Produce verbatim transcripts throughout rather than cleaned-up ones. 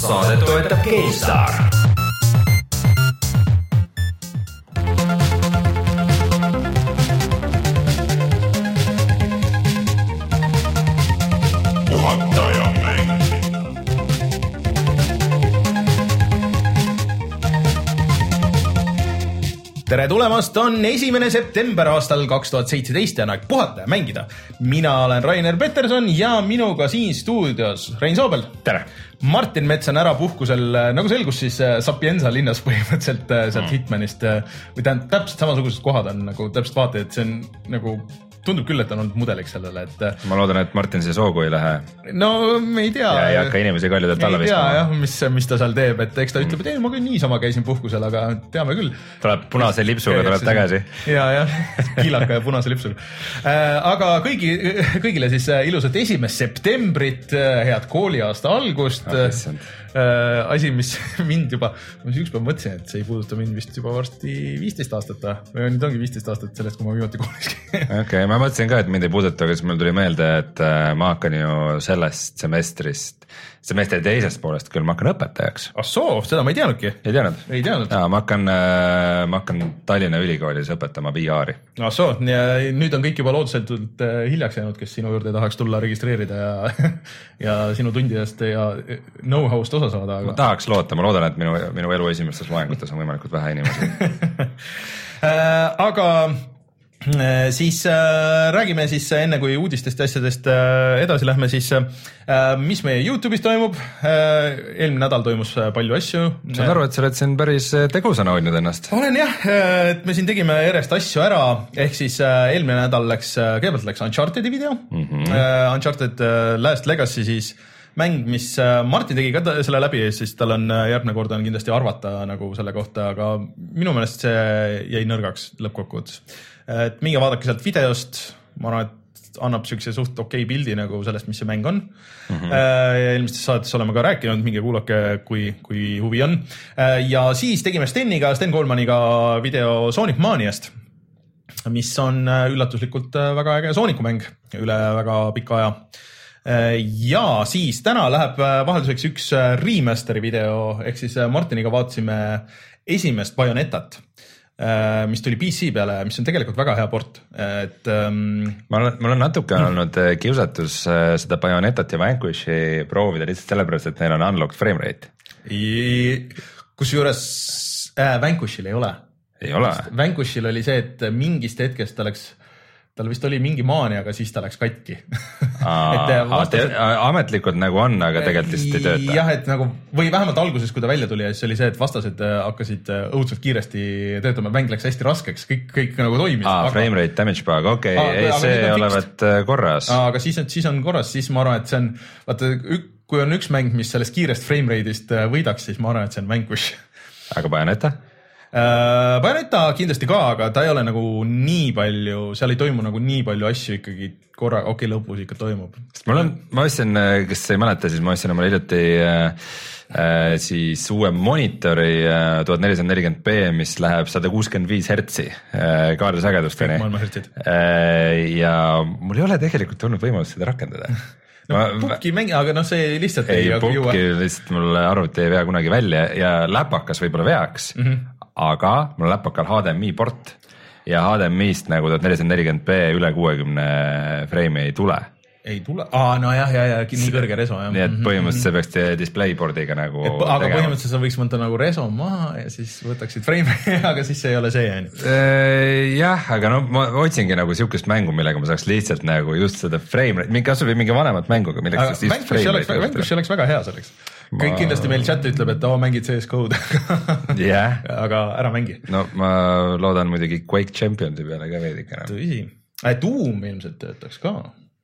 Saadet toetab GameStar. Tere tulemast, on esimene september aastal kaks tuhat seitseteist ja aeg puhata ja mängida. Mina olen Rainer Peterson ja minuga siin stuudios Rein Soobel. Tere. Martin Mets on ära puhkusel, nagu selgus siis Sapienza linnas põhimõtteliselt sealt mm. Hitmanist. Või tähendab, täpselt samasugused kohad on, nagu täpselt vaata, et see on nagu... Tundub küll, et on olnud mudeliks sellele, et... Ma loodan, et Martin see soogu ei lähe. No, me ei tea. Ja ei hakka inimesi kaljudelt alla viskama. Ei tea, jah, mis, mis ta seal teeb, et eks ta ütleb, et ei, ma küll niisama käisin puhkusel, aga teame küll. Tuleb punase lipsuga, tuleb tagasi. Ja, jah, kiilaka ja punase lipsuga. Aga kõigi, kõigile siis ilusat esimest septembrit, head kooliaasta algust. Ah, asi, mis mind juba, ma üks päev mõtlesin, et see ei puuduta mind vist juba varsti viisteist aastat või nüüd ongi viisteist aastat sellest, kui ma viimati koolis käin. Okay, ma mõtlesin ka, et mind ei puuduta, aga siis mul tuli meelde, et ma hakkan ju sellest semestrist, semestri teisest poolest küll, ma hakkan õpetajaks. Ah soo, seda ma ei teadnudki. Ei teadnud? Ei teadnud. Ja, ma hakkan, ma hakkan Tallinna ülikoolis õpetama V R-i. Ah soo, ja nüüd on kõik juba loodusetult hiljaks jäänud, kes sinu juurde tahaks tulla registreerida ja, ja sinu tundidest ja know-how'st osa saada. Aga... Ma tahaks loota, ma loodan, et minu, minu elu esimestes loengutes on võimalikult vähe inimesi. Aga... Siis äh, räägime siis enne kui uudistest ja asjadest äh, edasi lähme siis äh, mis meie YouTube'is toimub. Äh, eelmine nädal toimus palju asju. Saan aru, et sa oled siin päris tegusana hoidnud ennast. Olen jah, et me siin tegime järjest asju ära, ehk siis äh, eelmine nädal läks, kõigepealt läks Uncharted'i video. Mm-hmm. äh, Uncharted äh, Last Legacy siis mäng, mis äh, Martin tegi ka selle läbi, siis tal on äh, järgmine kord on kindlasti arvata nagu selle kohta, aga minu meelest see jäi nõrgaks lõppkokkuvõttes. Et minge vaadake sealt videost, ma arvan, et annab sükse suht okei pildi nagu sellest, mis see mäng on. Mm-hmm. Ja ilmselt saates oleme ka rääkinud, minge kuulake, kui, kui huvi on. Ja siis tegime Steniga, Sten Koolmaniga video Sonic Maniast, mis on üllatuslikult väga äge Sooniku mäng üle väga pika aja. Ja siis täna läheb vahelduseks üks remasteri video, ehk siis Martiniga vaatasime esimest Bayonetat, mis tuli P C peale, mis on tegelikult väga hea port. Et, um... ma olen, mul on natuke olnud kiusatus seda Bayonetat ja Vanquishi proovida lihtsalt sellepärast, et neil on unlocked frame rate. Kus juures äh, Vanquishil ei ole. Ei ole? Vanquishil oli see, et mingist hetkest ta läks, tal vist oli mingi maani, aga siis ta läks katki. Aa, vastased... ametlikult nagu on, aga tegelikult lihtsalt ei tööta. Jah, et nagu, või vähemalt alguses, kui ta välja tuli, siis oli see, et vastased hakkasid õudselt kiiresti töötama, mäng läks hästi raskeks, kõik, kõik nagu toimis. Aa, aga... frame rate damage bug, okei, okay. see olevat korras. Aa, aga siis, siis on korras, siis ma arvan, et see on, vaata, kui on üks mäng, mis sellest kiirest frame rate'ist võidaks, siis ma arvan, et see on Vanquish. Aga Bayonetta? Uh, Bayonetta kindlasti ka, aga ta ei ole nagu nii palju, seal ei toimu nagu nii palju asju ikkagi korra, okei, lõpus ikka toimub. Mul on, ma ostsin, kes ei mäleta, siis ma ostsin omale hiljuti äh, siis uue monitori äh, tuhat nelisada nelikümmend p, mis läheb sada kuuskümmend viis hertsi äh, kaadrisagedusteni. Äh, ja mul ei ole tegelikult olnud võimalus seda rakendada. No ma, pukki mängi, aga noh, see lihtsalt ei, ei pukki juua. Lihtsalt mul arvuti ei vea kunagi välja ja läpakas võib-olla veaks, mm-hmm. aga mul läpakal H D M I port ja H D M I-st nagu tuhat nelisada nelikümmend p üle kuuekümne frame'i ei tule. Ei tule? Aa, no jah, jah, jah, nii kõrge reso. Jah. Nii et põhimõtteliselt see peaks displayboardiga nagu et, aga tegema. Põhimõtteliselt sa võiks mõnda nagu reso maha ja siis võtaksid frame'i, aga siis see ei ole see. Jah, aga no ma otsingi nagu siukest mängu, millega ma saaks lihtsalt nagu just seda frame, mingi asub või mingi vanemat mänguga, milleks aga Vanquish oleks, Vanquish oleks väga hea selleks. Ma... Kõik kindlasti meil chat ütleb, et oo, mängid C S G O-d, yeah. aga ära mängi. No ma loodan muidugi Quake Championsi peale ka veidikene. Tõsi. Doom ilmselt töötaks ka.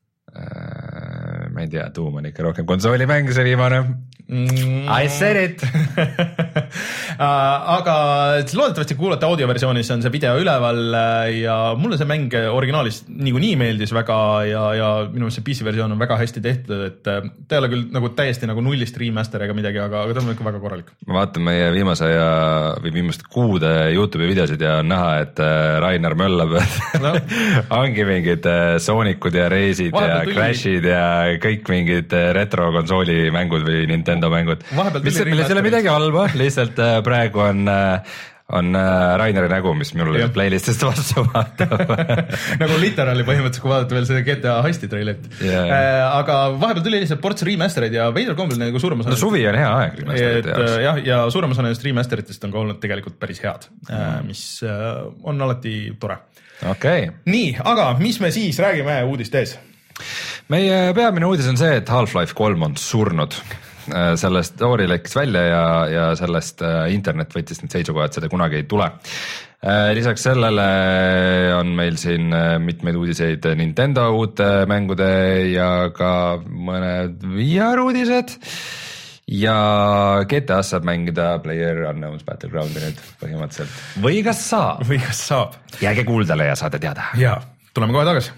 Uh, ma ei tea, Doom on ikka rohkem konsoolimäng, see viimane. Mm. I said it! uh, aga loodetavasti kuulate audioversioonis on see video üleval ja mulle see mäng originaalis niikuinii meeldis väga ja, ja minu meelest see P C versioon on väga hästi tehtud, et ta ei ole küll nagu täiesti nagu nullist remaster ega midagi, aga, aga ta on ikka väga korralik. Ma vaatan meie viimase ja või viimaste kuude YouTube'i videosid ja on näha, et Rainer möllab, et no. ongi mingid Sonicud ja Reisid ja Crashid ja kõik mingid retro konsooli mängud või Nintendo Nintendo mängud, mis milles ei ole midagi halba, lihtsalt praegu on on Raineri nägu, mis mul playlistist vastu vaatab nagu literaali põhimõtteliselt, kui vaadata veel seda G T A Heisti trailerit yeah. äh, aga vahepeal tuli lihtsalt ports remastereid ja veidral kombel nagu suurem osa no suvi on hea aeg remasterid jah, ja suurem osa nendest remasteritest on ka olnud tegelikult päris head mm. mis on alati tore okay. nii, aga mis me siis räägime uudistes? Meie peamine uudis on see, et Half-Life kolm on surnud sellest story läks välja ja, ja sellest internet võttis need seisukohad, seda kunagi ei tule. Lisaks sellele on meil siin mitmeid uudiseid Nintendo uute mängude ja ka mõned V R uudised ja G T A saab mängida Player Unknown's Battleground'i nüüd põhimõtteliselt. Või kas saab? Või kas saab? Jääge kuuldale ja saate teada. Ja, tuleme kohe tagasi.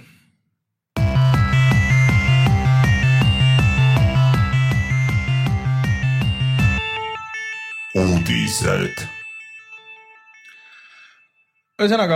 uudised. Ühesõnaga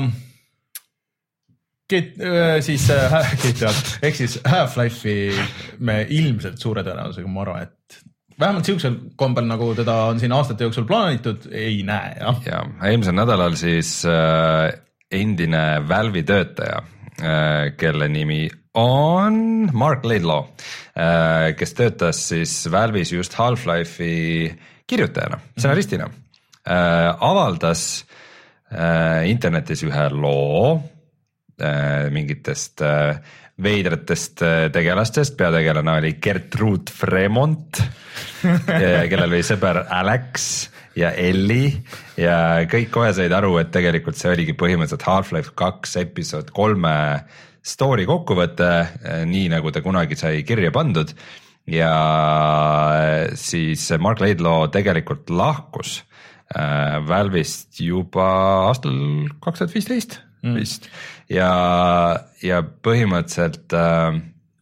Get, siis G T A ehk siis Half-Life'i me ilmselt suure tõenäosusega ma arvan, et vähemalt siuksel kombel, nagu teda on siin aastate jooksul plaanitud, ei näe. Ja, ja eelmisel nädalal siis äh, endine Valve'i töötaja, äh, kelle nimi on Mark Laidlaw, äh, kes töötas siis Valve'is just Half-Life'i kirjutajana, stsenaristina, äh, avaldas äh, internetis ühe loo äh, mingitest äh, veidratest äh, tegelastest, peategelane oli Gertrude Fremont, kellel oli sõber Alex ja Ellie ja kõik kohe said aru, et tegelikult see oligi põhimõtteliselt Half-Life kaks episood kolme story kokkuvõte, äh, nii nagu ta kunagi sai kirja pandud. Ja siis Mark Laidlaw tegelikult lahkus äh, Valve'ist juba aastal kaks tuhat viisteist mm. vist ja, ja põhimõtteliselt äh,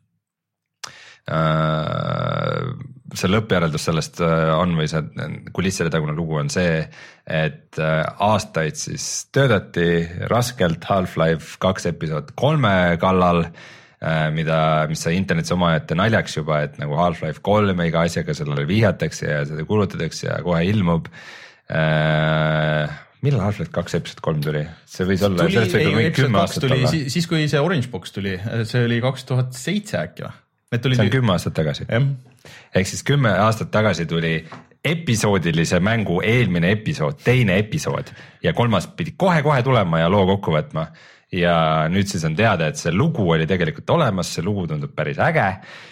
äh, see lõppjäreldus sellest on või see kulisside tagune lugu on see, et äh, aastaid siis töötati raskelt Half-Life kaks episood kolme kallal, mida, mis sai internetis omaette naljaks juba, et nagu Half-Life kolm iga asjaga sellele vihjatakse ja seda kulutatakse ja kohe ilmub. Äh, millal Half-Life kaks episood kolm tuli? See võis olla, tuli, sellest võib mingi kümme aastat tuli, olla. Siis, siis kui see Orange Box tuli, see oli kaks tuhat seitse äkki või? See on kümme aastat tagasi. Ehk siis kümme aastat tagasi tuli episoodilise mängu eelmine episood, teine episood ja kolmas pidi kohe-kohe tulema ja loo kokku võtma. Ja nüüd siis on teada, et see lugu oli tegelikult olemas, see lugu tundub päris äge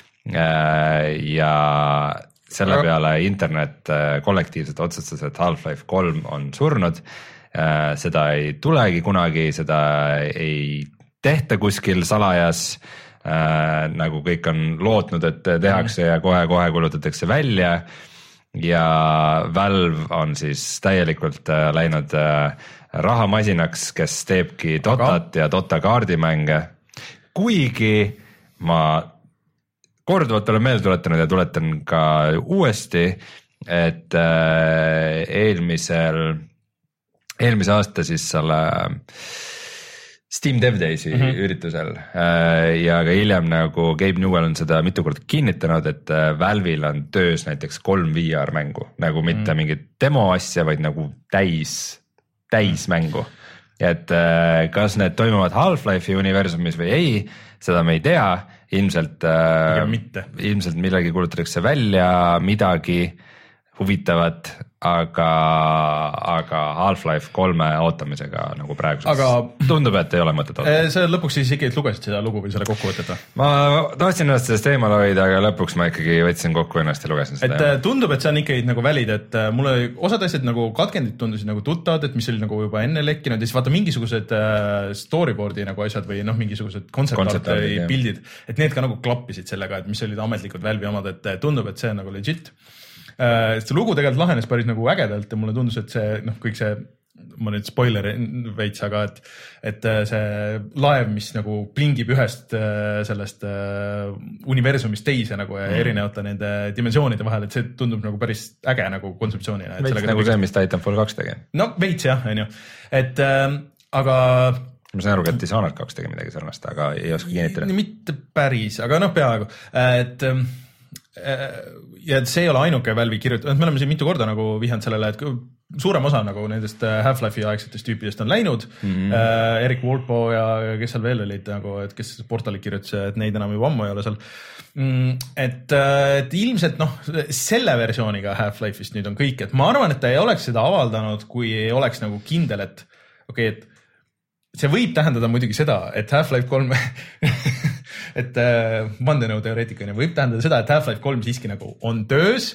ja selle peale internet kollektiivselt otsustas, et Half-Life kolm on surnud, seda ei tulegi kunagi, seda ei tehta kuskil salajas, nagu kõik on lootnud, et tehakse ja kohe-kohe kulutatakse välja ja Valve on siis täielikult läinud rahamasinaks, kes teebki Dotat ja Dota kaardimänge, kuigi ma korduvalt olen meelde tuletanud ja tuletan ka uuesti, et eelmisel, eelmise aasta siis selle Steam Dev Daysi mm -hmm. üritusel ja ka hiljem nagu Gabe Newell on seda mitu korda kinnitanud, et Valve'il on töös näiteks kolm V R mängu, nagu mitte mm -hmm. mingit demo asja, vaid nagu täis täismängu, et äh, kas need toimuvad Half-Life'i universumis või ei, seda me ei tea, ilmselt, äh, ilmselt millegi kulutatakse välja, midagi huvitavat, aga, aga Half-Life kolme ootamisega nagu praeguseks aga, tundub, et ei ole mõtet oodata. Sa lõpuks siis ikkagi lugesid seda lugu või selle kokkuvõtet või? Ma tahtsin ennast sellest eemal hoida, aga lõpuks ma ikkagi võtsin kokku ennast ja lugesin seda. Et tundub, et see on ikkagi nagu valid, et mulle osad asjad nagu katkendid tundusid nagu tuttavad, et mis oli nagu juba enne lekkinud ja siis vaata mingisugused storyboard'i nagu asjad või noh, mingisugused kontseptart pildid, et need ka nagu klappisid sellega, et mis olid ametlikud Valve'i omad, et tundub, et see on nagu legit. See lugu tegelikult lahenes päris nagu ägedalt ja mulle tundus, et see noh, kõik see, ma nüüd spoiler veits, aga et, et see laev, mis nagu plingib ühest sellest universumist teise nagu ja mm. erinevate nende dimensioonide vahel, et see tundub nagu päris äge nagu kontseptsioonina. Veits nagu see, mis Titanfall kaks tegi. No veits jah, on ju. Et äh, aga ma saan aru, et Dishonored kaks tegi midagi sarnast, aga ei oska kinnitada. Mitte päris, aga noh, peaaegu. Et ja see ei ole ainuke Valve'i kirjutatud, me oleme siin mitu korda nagu vihjanud sellele, et suurem osa nagu nendest Half-Life'i aegsetest tüüpidest on läinud mm-hmm. äh, Erik Wolpo ja kes seal veel olid nagu, et kes portali kirjutas, et neid enam juba ammu ei ole seal mm, et, et ilmselt noh, selle versiooniga Half-Life'ist nüüd on kõik, et ma arvan, et ta ei oleks seda avaldanud, kui ei oleks nagu kindel, et okei okay,, et see võib tähendada muidugi seda, et Half-Life kolm et äh, vandenõu teoreetikuna võib tähendada seda, et Half-Life kolm siiski nagu on töös,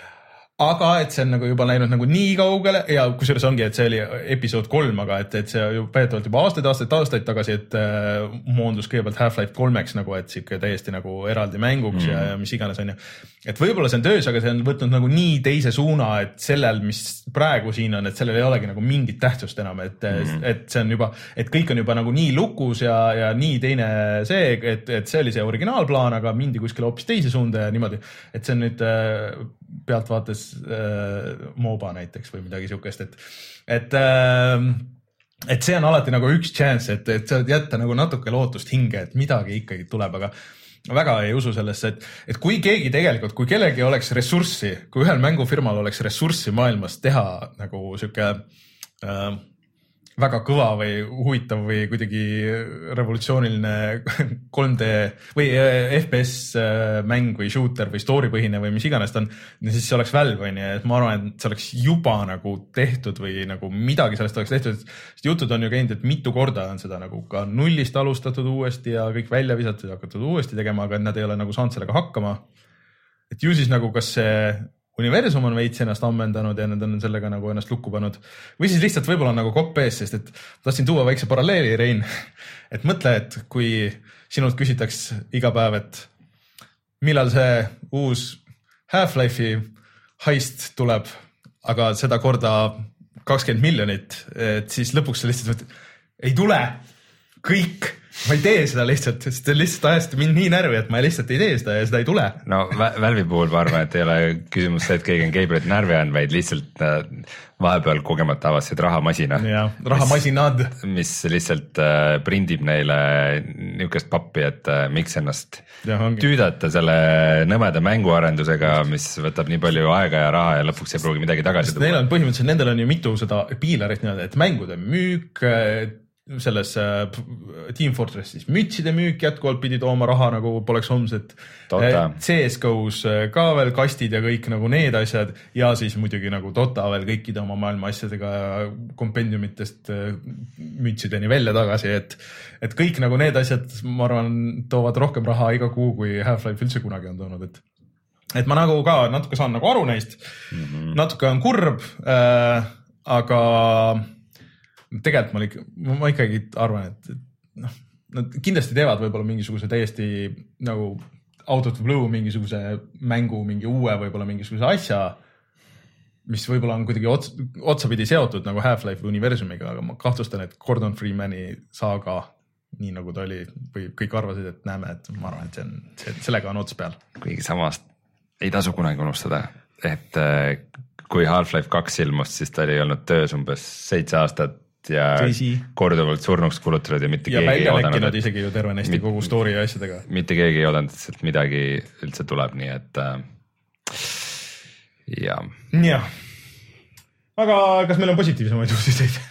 aga et see on nagu juba läinud nagu nii kaugele ja kusjuures ongi, et see oli episood kolm, aga et, et see ju väidetavalt juba aastaid, aastaid, aastaid tagasi, et äh, moondus kõigepealt Half-Life kolmeks nagu, et siuke täiesti nagu eraldi mänguks mm. ja, ja mis iganes on ju. Et võib-olla see on töös, aga see on võtnud nagu nii teise suuna, et sellel, mis praegu siin on, et sellel ei olegi nagu mingit tähtsust enam, et mm. et see on juba, et kõik on juba nagu nii lukus ja, ja nii teine see, et, et see oli see originaalplaan, aga mindi kuskile hoopis teise suunda ja niimoodi, et see on nüüd äh, pealtvaates äh, MOBA näiteks või midagi siukest, et, et, äh, et see on alati nagu üks chance, et, et saad jätta nagu natuke lootust hinge, et midagi ikkagi tuleb, aga väga ei usu sellesse, et, et kui keegi tegelikult, kui kellegi oleks ressurssi, kui ühel mängufirmal oleks ressurssi maailmas teha nagu siuke äh, väga kõva või huvitav või kuidagi revolutsiooniline kolm D või F P S mäng või shooter või story põhine või mis iganes ta on, siis see oleks Valve, et ma arvan, et see oleks juba nagu tehtud või nagu midagi sellest oleks tehtud. Jutud on ju käinud, et mitu korda on seda nagu ka nullist alustatud uuesti ja kõik välja visatud ja hakatud uuesti tegema, aga nad ei ole nagu saanud sellega hakkama. Et ju siis nagu kas see universum on veits ennast ammendanud ja nad on sellega nagu ennast lukku pannud. Või siis lihtsalt võib-olla nagu kopp ees, sest et tahtsin tuua väikse paralleeli, Rein. Et mõtle, et kui sinult küsitaks iga päev, et millal see uus Half-Life'i heist tuleb, aga seda korda kakskümmend miljonit, et siis lõpuks sa lihtsalt mõtled, ei tule, kõik. Ma ei tee seda lihtsalt, sest te lihtsalt ajasite mind nii närvi, et ma lihtsalt ei tee seda ja seda ei tule. No Valve'i puhul ma arvan, et ei ole küsimus see, et keegi on Gabriel närvi on, vaid lihtsalt vahepeal kogemata avasid rahamasina. Ja, rahamasinad. Mis, mis lihtsalt äh, prindib neile niukest pappi, et äh, miks ennast ja, tüüdata selle nõmeda mänguarendusega, mis võtab nii palju aega ja raha ja lõpuks ei pruugi midagi tagasi tuua. Neil on põhimõtteliselt, nendel on ju mitu seda piilarit, et mängude müük, selles äh, Team Fortressis mütside müük jätkuvalt pidi tooma raha nagu poleks homset. C S G O's ka veel kastid ja kõik nagu need asjad ja siis muidugi nagu Dota veel kõikide oma maailma asjadega kompendiumitest mütsideni välja tagasi, et, et kõik nagu need asjad, ma arvan, toovad rohkem raha iga kuu, kui Half-Life üldse kunagi on toonud, et et ma nagu ka natuke saan nagu aru neist, mm-hmm. natuke on kurb, äh, aga tegelikult ma, ikka, ma ikkagi arvan, et noh, nad kindlasti teevad võib-olla mingisuguse täiesti nagu out of the blue mingisuguse mängu, mingi uue võib-olla mingisuguse asja, mis võib-olla on kuidagi ots, otsapidi seotud nagu Half-Life universumiga, aga ma kahtlustan, et Gordon Freemani saaga, nii nagu ta oli, või kõik arvasid, et näeme, et ma arvan, et see on, see, sellega on ots peal. Kuigi samast ei tasu kunagi unustada, et kui Half-Life kaks ilmus, siis ta oli olnud töös umbes seitse aastat ja Tõsi. Korduvalt surnuks kulutatud ja mitte ja keegi ei oodanud. Ja isegi ju terve nästi mit, kogu story ja asjadega. Mitte keegi ei oodanud, et midagi üldse tuleb, nii et äh, ja. Ja. Aga kas meil on positiivsemaid uudiseid?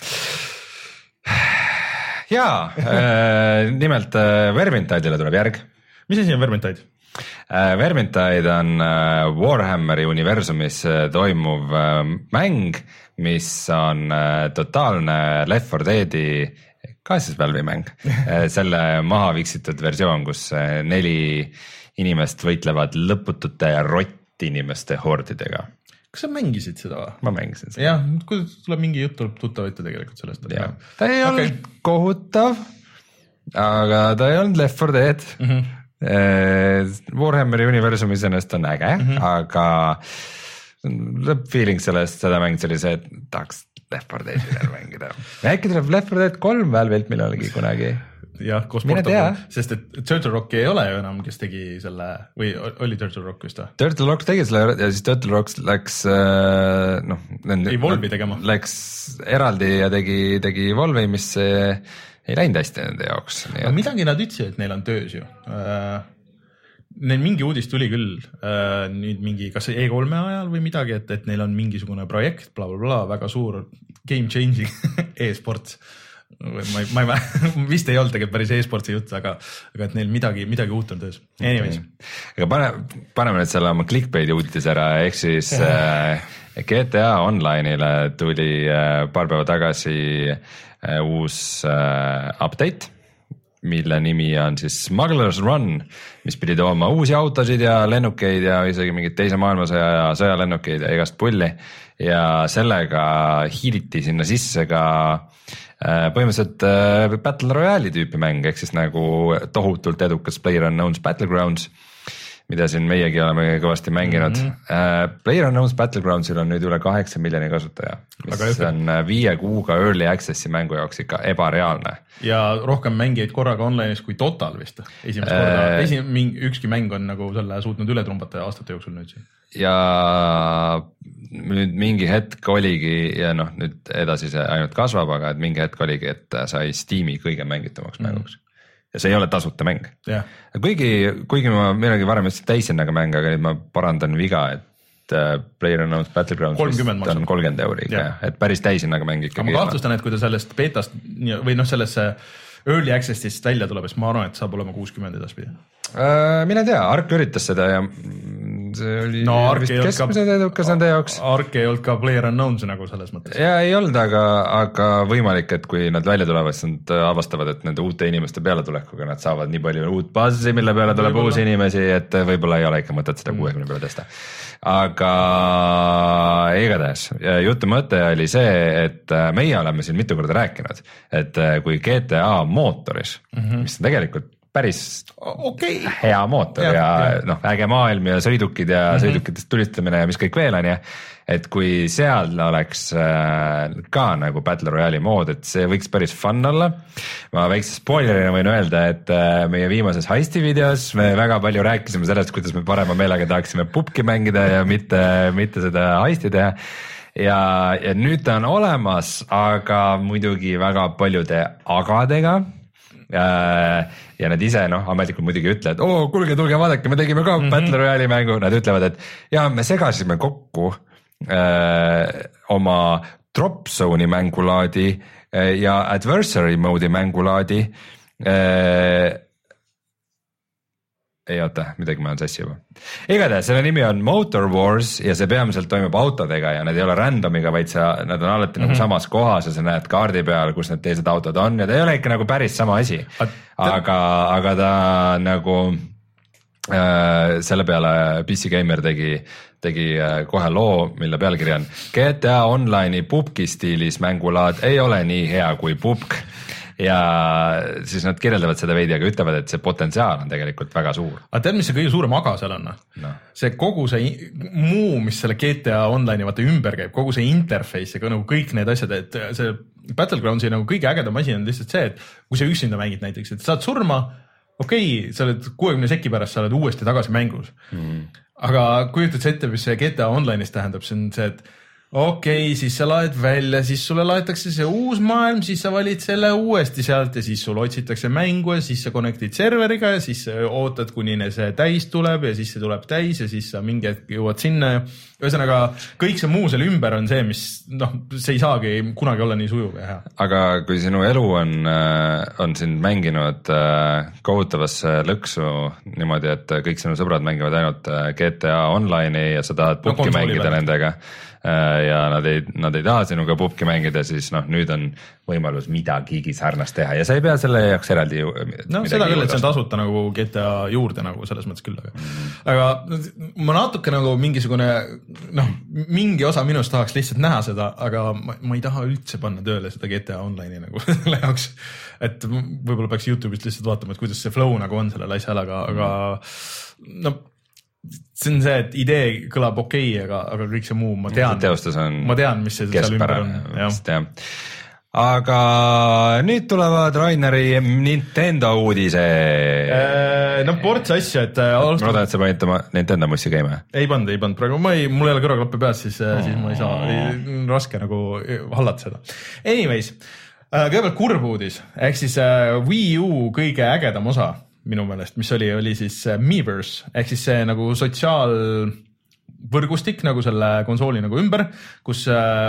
Jaa, äh, nimelt äh, Vermintide'ile tuleb järg. Mis asi on Vermintide? Äh, Vermintide on äh, Warhammeri universumis äh, toimuv äh, mäng, mis on äh, totaalne Left four Dead'i, ka siis Valve'i mäng, äh, selle maha viksitud versioon, kus äh, neli inimest võitlevad lõputute ja rottinimeste hordidega. Kas sa mängisid seda või? Ma mängisin seda. Jah, kui tuleb mingi jutt, tuleb tuttav ette tegelikult sellest. Ja. Ta ei okay. olnud kohutav, aga ta ei olnud Left four Dead. Mm-hmm. Warhammeri universum iseenesest on äge, mm-hmm. aga feeling sellest, seda mängid oli see, et tahaks Left four Dead veel mängida. Äkki tuleb Left four Dead kolm välvilt millalgi kunagi. Jah, koos portaga, sest et Turtle Rock ei ole ju enam, kes tegi selle, või oli Turtle Rock vist või? Turtle Rock tegi selle ja siis Turtle Rock läks, noh, Evolve'i tegema. Läks eraldi ja tegi, tegi Evolve'i, mis ei läinud hästi nende jaoks. Aga midagi nad ütlesid, et neil on töös ju. neil mingi uudis tuli küll äh, nüüd mingi, kas E kolme ajal või midagi, et, et neil on mingisugune projekt, bla, bla, bla, väga suur game changing e-sports. Ma ei, ma ei, vist ei olnud tegelikult päris e-sportsi jutt, aga, aga et neil midagi, midagi uut on töös. Anyways. Aga pane, paneme nüüd selle oma clickbaiti uudis ära, ehk siis äh, G T A Online'ile tuli äh, paar päeva tagasi äh, uus äh, update, mille nimi on siis Smuggler's Run, mis pidi tooma uusi autosid ja lennukeid ja isegi mingid teise maailmasõja ja sõjalennukeid ja igast pulli ja sellega hiiliti sinna sisse ka põhimõtteliselt Battle Royale'i tüüpi mäng, ehk siis nagu tohutult edukas PlayerUnknown's Battlegrounds, mida siin meiegi oleme kõvasti mänginud mm. -hmm. PlayerUnknown's Battlegroundsil on nüüd üle kaheksa miljoni kasutaja, mis on viie kuuga early access'i mängu jaoks ikka ebareaalne. Ja rohkem mängijaid korraga online'is kui Total vist. Esimest korda, äh, esim, mingi, ükski mäng on nagu selle suutnud üle trumbata aastate jooksul nüüd siin. Ja nüüd mingi hetk oligi ja noh, nüüd edasi see ainult kasvab, aga et mingi hetk oligi, et sai Steam'i kõige mängitavaks mänguks. Mm. Ja see ei ole tasuta mäng. Yeah. Kuigi, kuigi ma midagi varem ütlesin täishinnaga mäng, aga nüüd ma parandan viga, et PlayerUnknown's Battlegrounds on kolmkümmend euri, yeah. Et päris täishinnaga mäng ikkagi. Ma kahtlustan, et kui ta sellest betast või noh, sellesse early access'ist välja tuleb, siis ma arvan, et saab olema kuuskümmend edaspidi. Äh, mina tea, Ark üritas seda ja see oli no, vist keskmised edukas nende jaoks. Ark ei olnud ka PlayerUnknown's nagu selles mõttes. Ja ei olnud, aga, aga võimalik, et kui nad välja tulevad, siis nad avastavad, et nende uute inimeste peale tulekuga nad saavad nii palju uut baasi, mille peale tuleb võib-olla. Uusi inimesi, et võib-olla ei ole ikka mõtet seda kuuekümne peale tõsta. Aga igatahes jutu mõte oli see, et meie oleme siin mitu korda rääkinud, et kui G T A mootoris, mm-hmm. mis on tegelikult päris okay. hea mootor ja, ja, ja noh, äge maailm ja sõidukid ja mm-hmm. sõidukitest tulistamine ja mis kõik veel on ja et kui seal oleks äh, ka nagu Battle Royale'i mood, et see võiks päris fun olla. Ma väikse spoilerina võin öelda, et äh, meie viimases heisti videos me väga palju rääkisime sellest, kuidas me parema meelega tahaksime pubki mängida ja mitte, mitte seda heisti teha. Ja, ja nüüd ta on olemas, aga muidugi väga paljude agadega. Ja nad ise noh, ametlikult muidugi ütlevad, oo, kuulge, tulge vaadake, me tegime ka mm-hmm. Battle Royale'i mängu. Nad ütlevad, et ja me segasime kokku öö, oma drop zone'i mängulaadi öö, ja adversary mode'i mängulaadi. Öö, ei oota, midagi ma olen sassi juba. Igatahes selle nimi on Motor Wars ja see peamiselt toimub autodega ja nad ei ole randomiga, vaid sa, nad on alati mm-hmm. nagu samas kohas ja sa näed kaardi peal, kus need teised autod on ja ta ei ole ikka nagu päris sama asi. Aga, aga ta nagu äh, selle peale P C Gamer tegi, tegi äh, kohe loo, mille pealkiri on G T A Online'i pubki stiilis mängulaad ei ole nii hea kui pubk. Ja siis nad kirjeldavad seda veidi, aga ütlevad, et see potentsiaal on tegelikult väga suur. Aga tead, mis see kõige suurem aga seal on? No. See kogu see muu, mis selle G T A Online'i vaata ümber käib, kogu see interface ja nagu kõik need asjad, et see Battlegroundsi nagu kõige ägedam asi on lihtsalt see, et kui sa üksinda mängid näiteks, et saad surma, okei, okay, sa oled kuuekümne seki pärast, sa oled uuesti tagasi mängus. Mm. Aga kujutad sa ette, mis see G T A Online'is tähendab, see on see, et okei, okay, siis sa laed välja, siis sulle laetakse see uus maailm, siis sa valid selle uuesti sealt ja siis sul otsitakse mängu ja siis sa connectid serveriga ja siis ootad, kuni see täis tuleb ja siis see tuleb täis ja siis sa mingi hetk jõuad sinna. Ühesõnaga, kõik see muu seal ümber on see, mis noh, see ei saagi kunagi olla nii sujuv ja hea. Aga kui sinu elu on, on sind mänginud kohutavasse lõksu niimoodi, et kõik sinu sõbrad mängivad ainult G T A Online'i ja sa tahad pubki no, mängida nendega ja nad ei, nad ei taha sinuga pubki mängida, siis noh, nüüd on võimalus midagigi sarnast teha ja sa ei pea selle jaoks eraldi no seda küll, et see on tasuta nagu G T A juurde nagu selles mõttes küll, aga mm. aga ma natuke nagu mingisugune noh, mingi osa minust tahaks lihtsalt näha seda, aga ma, ma ei taha üldse panna tööle seda G T A Online'i nagu selle jaoks, et võib-olla peaks YouTube'ist lihtsalt vaatama, et kuidas see flow nagu on sellel asjal, aga, aga no see on see, et idee kõlab okei, okay, aga, aga kõik see muu, ma tean, ma tean, mis see seal ümber on. Ja. Aga nüüd tulevad Raineri Nintendo uudise. No ports asja, et alust... ma loodan, et sa panid oma Nintendo mussi käima. Ei pand, ei pand praegu, ma ei, mul ei ole kõrvaklappe peas, siis, oh. siis ma ei saa, ei, raske nagu hallata seda. Anyways, kõigepealt kurb uudis, ehk siis Wii U kõige ägedam osa, minu meelest, mis oli, oli siis Miiverse ehk siis see nagu sotsiaalvõrgustik nagu selle konsooli nagu ümber, kus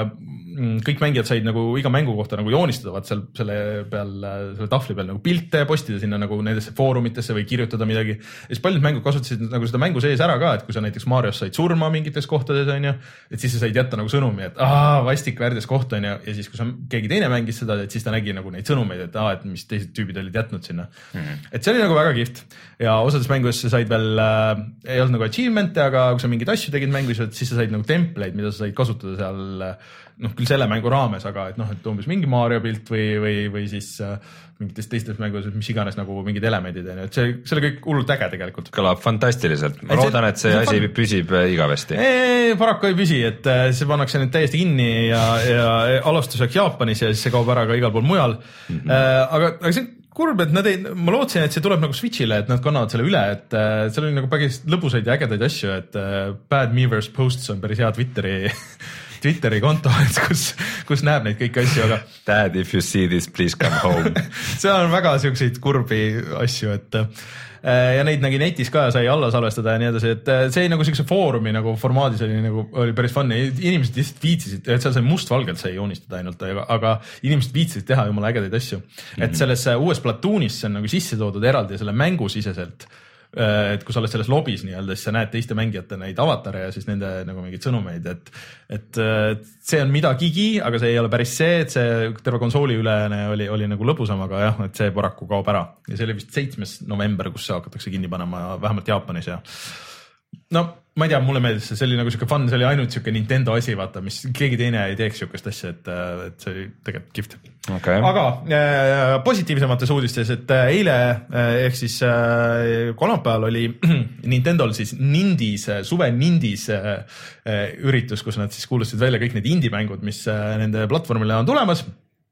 kõik mängijad said nagu iga mängu kohta nagu joonistada vaat seal selle peal, selle tahvli peal nagu pilte, postida sinna nagu nendesse foorumitesse või kirjutada midagi. Ja siis paljud mängud kasutasid nagu seda mängu sees ära ka, et kui sa näiteks Marios said surma mingites kohtades, on ju, et siis sa said jätta nagu sõnumi, et aa, vastik väärdes koht, on ju, ja siis kui sa keegi teine mängis seda, et siis ta nägi nagu neid sõnumeid, et aa, et mis teised tüübid olid jätnud sinna. Mm-hmm. Et see oli nagu väga kihvt ja osades mängudes sa said veel, äh, ei olnud nagu achievement'e, aga kui sa mingeid asju tegid mängus, siis sa said nagu templateid, mida sa said kasutada seal noh, küll selle mängu raames, aga et noh, et umbes mingi Mario pilt või, või, või siis äh, mingites teistes mängudes, mis iganes nagu mingid elemendid, et see, see oli kõik hullult äge tegelikult. Kõlab fantastiliselt. Ma et loodan, et see, see asi fan... püsib igavesti. Ei, paraku ei püsi, et see pannakse nüüd täiesti kinni ja, ja alustuseks Jaapanis ja siis see kaob ära ka igal pool mujal. Mm-hmm. Äh, aga, aga see kurb, et nad ei, ma lootsin, et see tuleb nagu Switch'ile, et nad kannavad selle üle, et äh, seal oli nagu päris lõbusaid ja ägedaid asju, et äh, Bad Miiverse Posts on päris hea Twitteri Twitteri konto, kus, kus näeb neid kõiki asju, aga Dad, if you see this, please come home. seal on väga siukseid kurbi asju, et ja neid nägi netis ka, sai alla salvestada ja nii edasi, et see nagu siukse foorumi nagu formaadis oli nagu, oli päris fun ja inimesed lihtsalt viitsisid, et seal sai mustvalgelt sai joonistada ainult, aga, aga inimesed viitsisid teha jumala ägedaid asju. Mm-hmm. Et selles uues Platoonis see on nagu sisse toodud eraldi selle mängu siseselt. Et kui sa oled selles lobis nii-öelda, siis sa näed teiste mängijate neid avatare ja siis nende nagu mingeid sõnumeid, et, et see on midagigi, aga see ei ole päris see, et see terve konsooli ülene oli, oli nagu lõbusam, aga jah, et see paraku kaob ära. Ja see oli vist seitsmes november, kus see hakatakse kinni panema vähemalt Jaapanis ja no ma ei tea, mulle meeldis see, see oli nagu siuke fun, see oli ainult siuke Nintendo asi, vaata, mis keegi teine ei teeks siukest asja, et, et see oli tegelikult kihvt. Okay. Aga äh, positiivsemates uudistes, et äh, eile äh, ehk siis äh, kolmapäeval oli Nintendol siis Nindis, suve Nindis äh, üritus, kus nad siis kuulustasid välja kõik need indie-mängud, mis äh, nende platvormile on tulemas.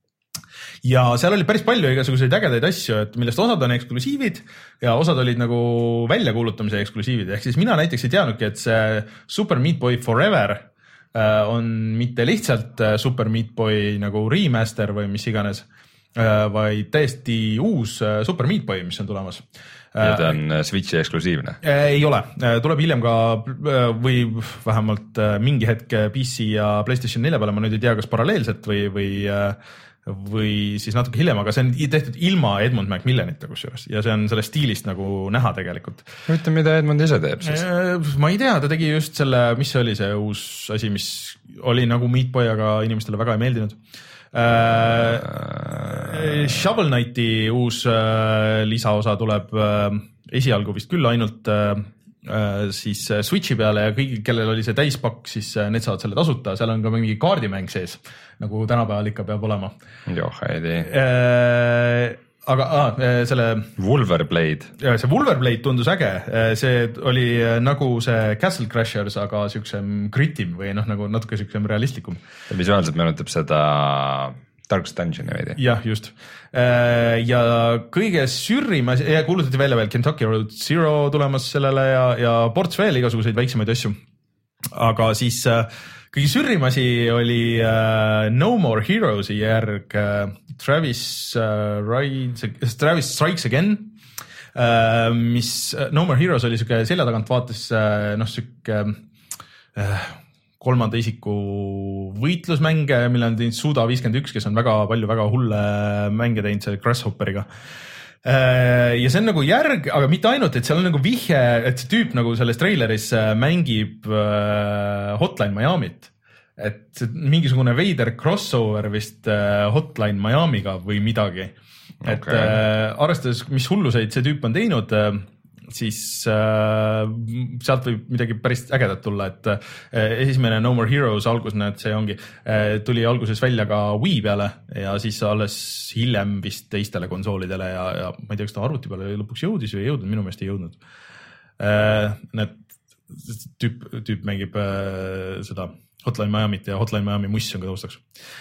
Ja seal oli päris palju igasuguseid ägedaid asju, et millest osad on eksklusiivid ja osad olid nagu väljakuulutamise eksklusiivid. Ehk siis mina näiteks ei teadnudki, et see Super Meat Boy Forever on mitte lihtsalt Super Meat Boy nagu remaster või mis iganes, vaid täiesti uus Super Meat Boy, mis on tulemas. Ja ta on Switchi eksklusiivne? Ei ole, tuleb hiljem ka või vähemalt mingi hetk P C ja PlayStation neljä peale, ma nüüd ei tea, kas paralleelselt või, või või siis natuke hiljem, aga see on tehtud ilma Edmund Macmillanita kusjuures ja see on selle stiilist nagu näha tegelikult. Ütle, mida Edmund ise teeb siis? Ma ei tea, ta tegi just selle, mis oli see uus asi, mis oli nagu Meat Boy, aga inimestele väga ei meeldinud. Uh, Shovel Knighti uus uh, lisaosa tuleb uh, esialgu vist küll ainult uh, Uh, siis uh, Switchi peale ja kõigil, kellel oli see täispakk, siis uh, need saavad selle tasuta, seal on ka mingi kaardimäng sees, nagu tänapäeval ikka peab olema. Joh, ei tea. Uh, aga uh, selle Wolverblade. See Wolverblade tundus äge, see oli nagu see Castle Crashers, aga siuksem gritim või noh, nagu natuke siuksem realistlikum. Visuaalselt meenutab seda Darkest Dungeoni veidi. Jah, just. Ja kõige sürrim, ja kuulutati välja veel Kentucky Road Zero tulemas sellele ja, ja ports veel igasuguseid väiksemaid asju. Aga siis kõige sürrim asi oli No More Heroes'i järg Travis, Travis Strikes Again, mis No More Heroes oli siuke selja tagant vaates noh, siuke kolmanda isiku võitlusmänge, mille on teinud Suda viiskümmend üks, kes on väga palju väga hulle mänge teinud selle Grasshopperiga. Ja see on nagu järg, aga mitte ainult, et seal on nagu vihje, et see tüüp nagu selles treileris mängib Hotline Miami't. Et mingisugune veider crossover vist Hotline Miamiga või midagi. Et okay. Arvestades, mis hulluseid see tüüp on teinud, siis äh, sealt võib midagi päris ägedat tulla, et äh, esimene No More Heroes algus, näed, see ongi, äh, tuli alguses välja ka Wii peale ja siis alles hiljem vist teistele konsoolidele ja, ja ma ei tea, kas ta arvuti peale lõpuks jõudis või ei jõudnud, minu meelest ei jõudnud. Äh, need tüüp, tüüp mängib äh, seda Hotline Miami't ja Hotline Miami muss on ka taustaks.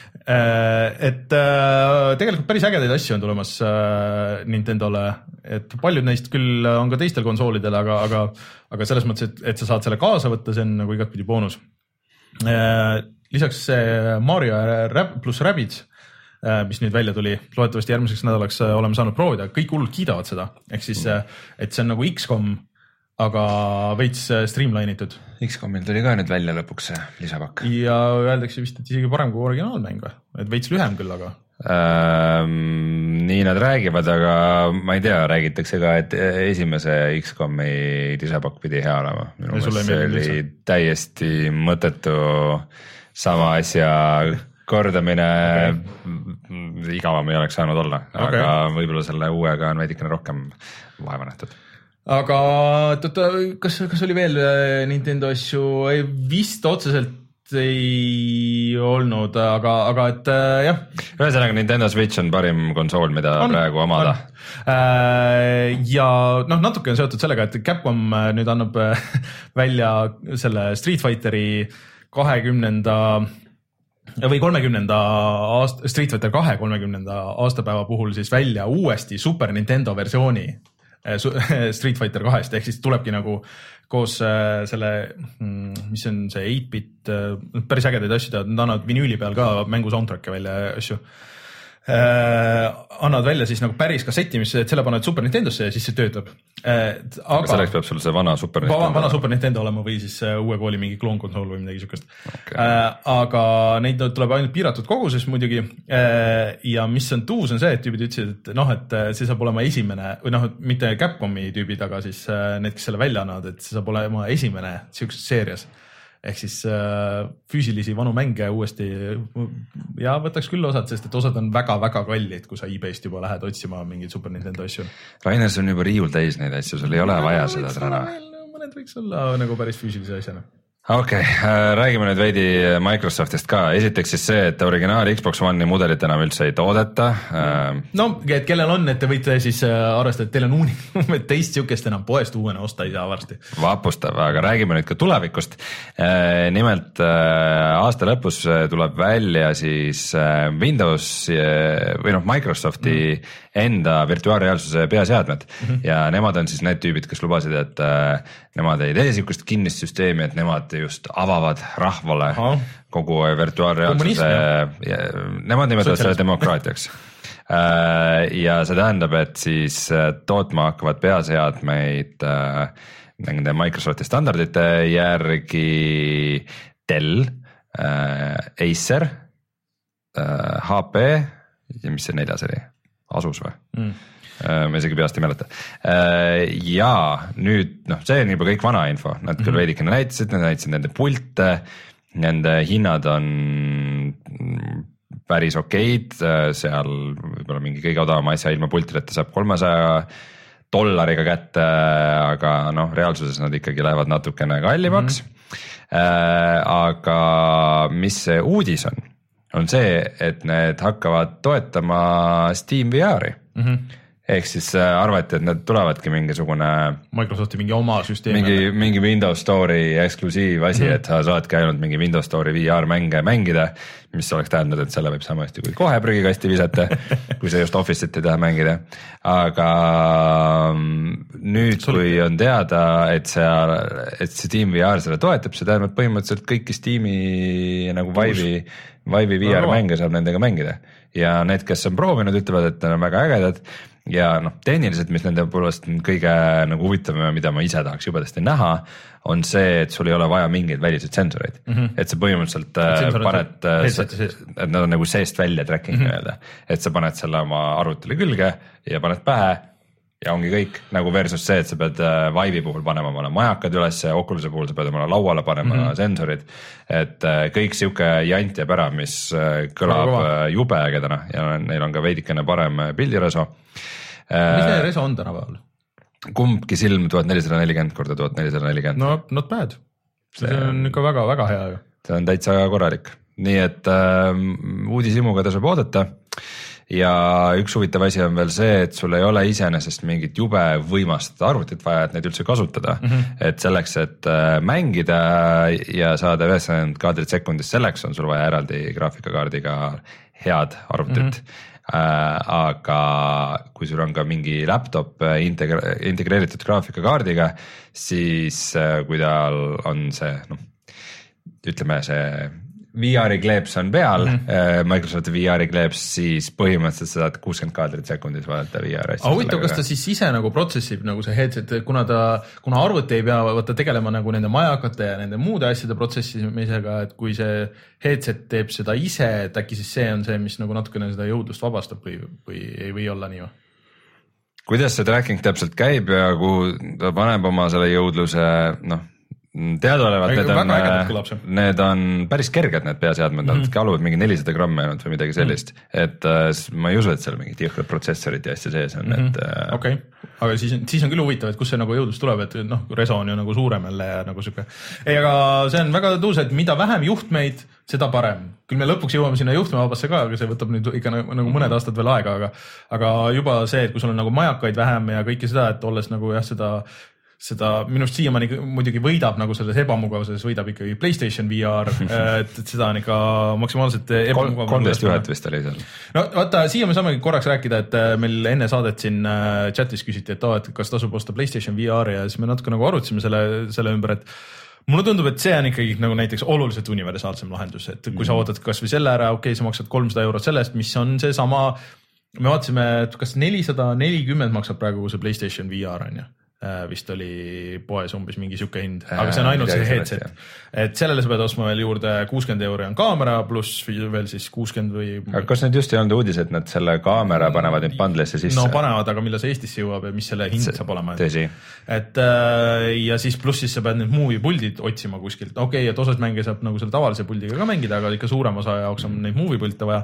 Et tegelikult päris ägedaid asju on tulemas Nintendole, et paljud neist küll on ka teistel konsoolidel, aga, aga, aga selles mõttes, et, et sa saad selle kaasa võtta, see on nagu igatpidi boonus. Lisaks Mario plus Rabbids mis nüüd välja tuli, loodetavasti järgmiseks nädalaks oleme saanud proovida, kõik hullult kiidavad seda, ehk siis, et see on nagu X COM, aga veits streamline'itud. X COMil tuli ka nüüd välja lõpuks see lisapakk. Ja öeldakse vist, et isegi parem kui originaalmäng, et veits lühem küll, aga ähm, nii nad räägivad, aga ma ei tea, räägitakse ka, et esimese X COMi lisapakk pidi hea olema. Minu mõttes see oli üldse täiesti mõttetu sama asja kordamine okay. Igavam ei oleks saanud olla, okay. Aga võib-olla selle uuega on veidikene rohkem vaeva nähtud. Aga tota, kas, kas oli veel Nintendo asju? Ei, vist otseselt ei olnud, aga, aga et jah. Ühesõnaga Nintendo Switch on parim konsool, mida on, praegu omada. On. Ja noh, natuke on seotud sellega, et Capcom nüüd annab välja selle Street Fighteri kahekümnenda või kolmekümnenda aasta, Street Fighter kahe kolmekümnenda aastapäeva puhul siis välja uuesti Super Nintendo versiooni Street Fighter kahest, ehk siis tulebki nagu koos selle, mis on see eight-bit, päris ägedaid asju tead, nad annavad vinüüli peal ka mängu soundtrack'e välja asju. Äh, annavad välja siis nagu päris kasseti, mis selle paned Super Nintendosse ja siis see töötab. Äh, aga selleks peab sul see vana Super Nintendo vana Super Nintendo olema või siis uue kooli mingi kloonkonsool või midagi sükest. Okay. Äh, aga neid tuleb ainult piiratud koguses muidugi äh, ja mis on tuus on see, et tüübid ütlesid, et noh, et see saab olema esimene või noh, mitte Capcomi tüübid, aga siis äh, need, kes selle välja annavad, et see saab olema esimene sükses seerias. Ehk siis äh, füüsilisi vanu mänge uuesti ja võtaks küll osad, sest et osad on väga-väga kallid, kui sa eBayst juba lähed otsima mingeid Super Nintendo asju. Rainer, see on juba riiul täis neid asju, sul ei ole vaja seda täna. Mõned võiks olla nagu päris füüsilise asjana. Okei, okay, räägime nüüd veidi Microsoftist ka. Esiteks siis see, et originaal Xbox One'i mudelit enam üldse ei toodeta. No, et kellel on, et te võite siis arvestada, et teil on uuning, et teist siukest enam poest uuena osta ei saa varsti. Vapustav, aga räägime nüüd ka tulevikust. Nimelt aasta lõpus tuleb välja siis Windows või noh, Microsofti mm. enda virtuaalreaalsuse peaseadmed mm-hmm. ja nemad on siis need tüübid, kes lubasid, et nemad ei tee siukest kinnist süsteemi, et nemad just avavad rahvale Aha. kogu virtuaalreaalsuse. Nemad nimetavad selle demokraatiaks. Ja see tähendab, et siis tootma hakkavad peaseadmeid nende Microsofti standardite järgi Dell, Acer, H P ja mis see neljas oli? Asus või? Mm. Ma isegi peast ei mäleta. Ja nüüd, noh, see on juba kõik vana info, nad küll mm-hmm. veidikene näitasid, nad näitasid nende pilte, nende hinnad on päris okeid, seal võib-olla mingi kõige odavama asja ilma pultileta saab kolmesaja dollariga kätte, aga noh, reaalsuses nad ikkagi lähevad natukene kallimaks. Mm-hmm. Aga mis see uudis on, on see, et need hakkavad toetama Steam V R-i. Mm-hmm. Ehk siis arvati, et nad tulevadki mingisugune Microsofti mingi oma süsteem. Mingi, mingi Windows Store'i eksklusiiv asi, mm-hmm. et sa saadki ainult mingi Windows Store'i V R mänge mängida, mis oleks tähendanud, et selle võib samasti kui kohe prügikasti visata, kui sa just Office'it ei taha mängida. Aga nüüd, Sul... kui on teada, et see, et Steam V R selle toetab, see tähendab põhimõtteliselt kõiki Steam'i nagu Vive'i, Vive'i V R mänge saab nendega mängida. Ja need, kes on proovinud, ütlevad, et need on väga ägedad. Ja noh, tehniliselt, mis nende poolest kõige nagu huvitavam, mida ma ise tahaks jubedasti näha, on see, et sul ei ole vaja mingeid väliseid sensoreid. Mm-hmm. Et sa põhimõtteliselt et paned, et nad on nagu seest välja tracking mm-hmm. öelda. Et sa paned selle oma arvutile külge ja paned pähe ja ongi kõik. Nagu versus see, et sa pead Vive'i puhul panema omale majakad üles, Oculus'e puhul sa pead omale lauale panema mm-hmm. sensorid. Et kõik siuke jant jääb ära, mis kõlab jube ägedana ja neil on ka veidikene parem pildireso. Mis neil reso on tänapäeval? Kumbki silm tuhat nelisada nelikümmend korda tuhat nelisada nelikümmend. No not bad. See, see on ikka väga, väga hea. See on täitsa korralik. Nii et äh, uudisimuga tasub oodata. Ja üks huvitav asi on veel see, et sul ei ole iseenesest mingit jube võimast arvutit vaja, et neid üldse kasutada. Mm-hmm. Et selleks, et äh, mängida ja saada üheksakümmend kaadrit sekundis, selleks on sul vaja eraldi graafikakaardiga head arvutit. Mm-hmm. Äh, aga kui sul on ka mingi laptop integre- integreeritud graafikakaardiga, siis äh, kui tal on see, noh, ütleme see V R-i kleeps on peal mm, -hmm. Microsofti V R-i kleeps, siis põhimõtteliselt sa saad kuuskümmend kaadrit sekundis vaadata V R-i asja. aga huvitav, kas ta siis ise nagu protsessib nagu see headset, kuna ta, kuna arvuti ei pea võtta tegelema nagu nende majakate ja nende muude asjade protsessimisega, et kui see headset teeb seda ise, et äkki siis see on see, mis nagu natukene seda jõudlust vabastab või, või ei või olla nii või? Kuidas see tracking täpselt käib ja kuhu ta paneb oma selle jõudluse, noh, teadaolevalt need on, need on päris kerged, need peaseadmed, nad mm -hmm. aluvad mingi nelisada grammi ainult või midagi sellist, mm -hmm. et äh, ma ei usu, et seal mingid jõhkrad protsessorid ja asja sees on mm, -hmm. et äh, okei okay., aga siis, siis on küll huvitav, et kus see nagu jõudlus tuleb, et noh, reso on ju nagu suurem jälle ja nagu siuke, ei, aga see on väga tõus, et mida vähem juhtmeid, seda parem. Küll me lõpuks jõuame sinna juhtmevabasse ka, aga see võtab nüüd ikka nagu, nagu mõned aastad veel aega, aga, aga juba see, et kui sul on nagu majakaid vähem ja kõike seda, et olles nagu jah, seda seda minust siiamaani muidugi võidab nagu selles ebamugavuses, võidab ikkagi PlayStation V R, et, et seda on ikka maksimaalselt ebamugav. kolmteist juhet vist oli seal. No vaata, siia me saamegi korraks rääkida, et meil enne saadet siin chatis küsiti, et, oh, et kas tasub osta PlayStation V R ja siis me natuke nagu arutasime selle, selle ümber, et mulle tundub, et see on ikkagi nagu näiteks oluliselt universaalsem lahendus, et kui sa ootad kas või selle ära, okei okay,, sa maksad kolmsada eurot sellest, mis on see sama, me vaatasime, et kas nelisada nelikümmend maksab praegu see PlayStation V R on ju. Vist oli poes umbes mingi siuke hind, aga see on ainult see headset, et sellele sa pead ostma veel juurde kuuskümmend euri on kaamera pluss veel siis kuuskümmend või. Aga kas need just ei olnud uudis, et nad selle kaamera panevad nüüd bundle'isse sisse? No panevad, aga millal see Eestisse jõuab ja mis selle hind saab olema. Tõsi. Et ja siis pluss siis sa pead need movie puldid otsima kuskilt, okei okay,, et osas mänge saab nagu selle tavalise puldiga ka mängida, aga ikka suurem osa jaoks on neid movie pilte vaja.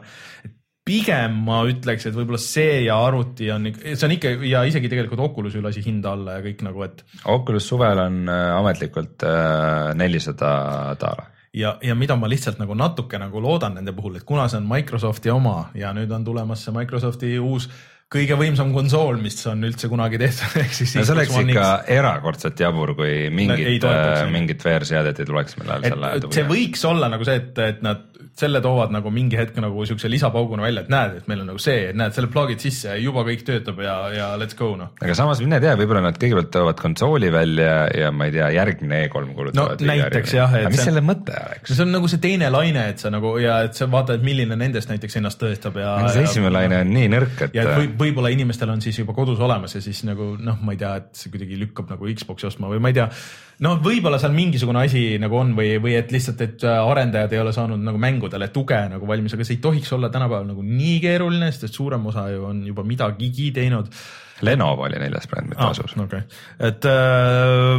Pigem ma ütleks, et võib-olla see ja arvuti on, see on ikka ja isegi tegelikult Oculus lasi hinda alla ja kõik nagu, et. Oculus suvel on ametlikult nelisada daala. Ja, ja mida ma lihtsalt nagu natuke nagu loodan nende puhul, et kuna see on Microsofti oma ja nüüd on tulemas see Microsofti uus kõige võimsam konsool, mis on üldse kunagi tehtud. No see oleks ikka erakordselt jabur, kui mingit, mingit V R-seadet ei tuleks meil all selle. See võiks olla nagu see, et, et nad selle toovad nagu mingi hetk nagu siukse lisapauguna välja, et näed, et meil on nagu see, et näed, selle plugid sisse ja juba kõik töötab ja, ja let's go noh. Aga samas mine tea, võib-olla nad kõigepealt toovad konsooli välja ja ma ei tea, järgmine E kolm kulutavad. No näiteks jah. Aga mis see, selle mõte oleks? See on nagu see teine laine, et sa nagu ja et sa vaatad, milline nendest näiteks ennast tõestab ja. See esimene laine on nii nõrk, et. Ja võib, võib-olla inimestel on siis juba kodus olemas ja siis nagu noh, ma ei tea, et see kuidagi lükkab nagu Xboxi ostma või ma ei tea. No võib-olla seal mingisugune asi nagu on või, või et lihtsalt, et arendajad ei ole saanud nagu mängudele tuge nagu valmis, aga see ei tohiks olla tänapäeval nagu nii keeruline, sest et suurem osa ju on juba midagigi teinud. Lenovo oli neljas bränd, mitte Asus. Ah, okay. Et äh,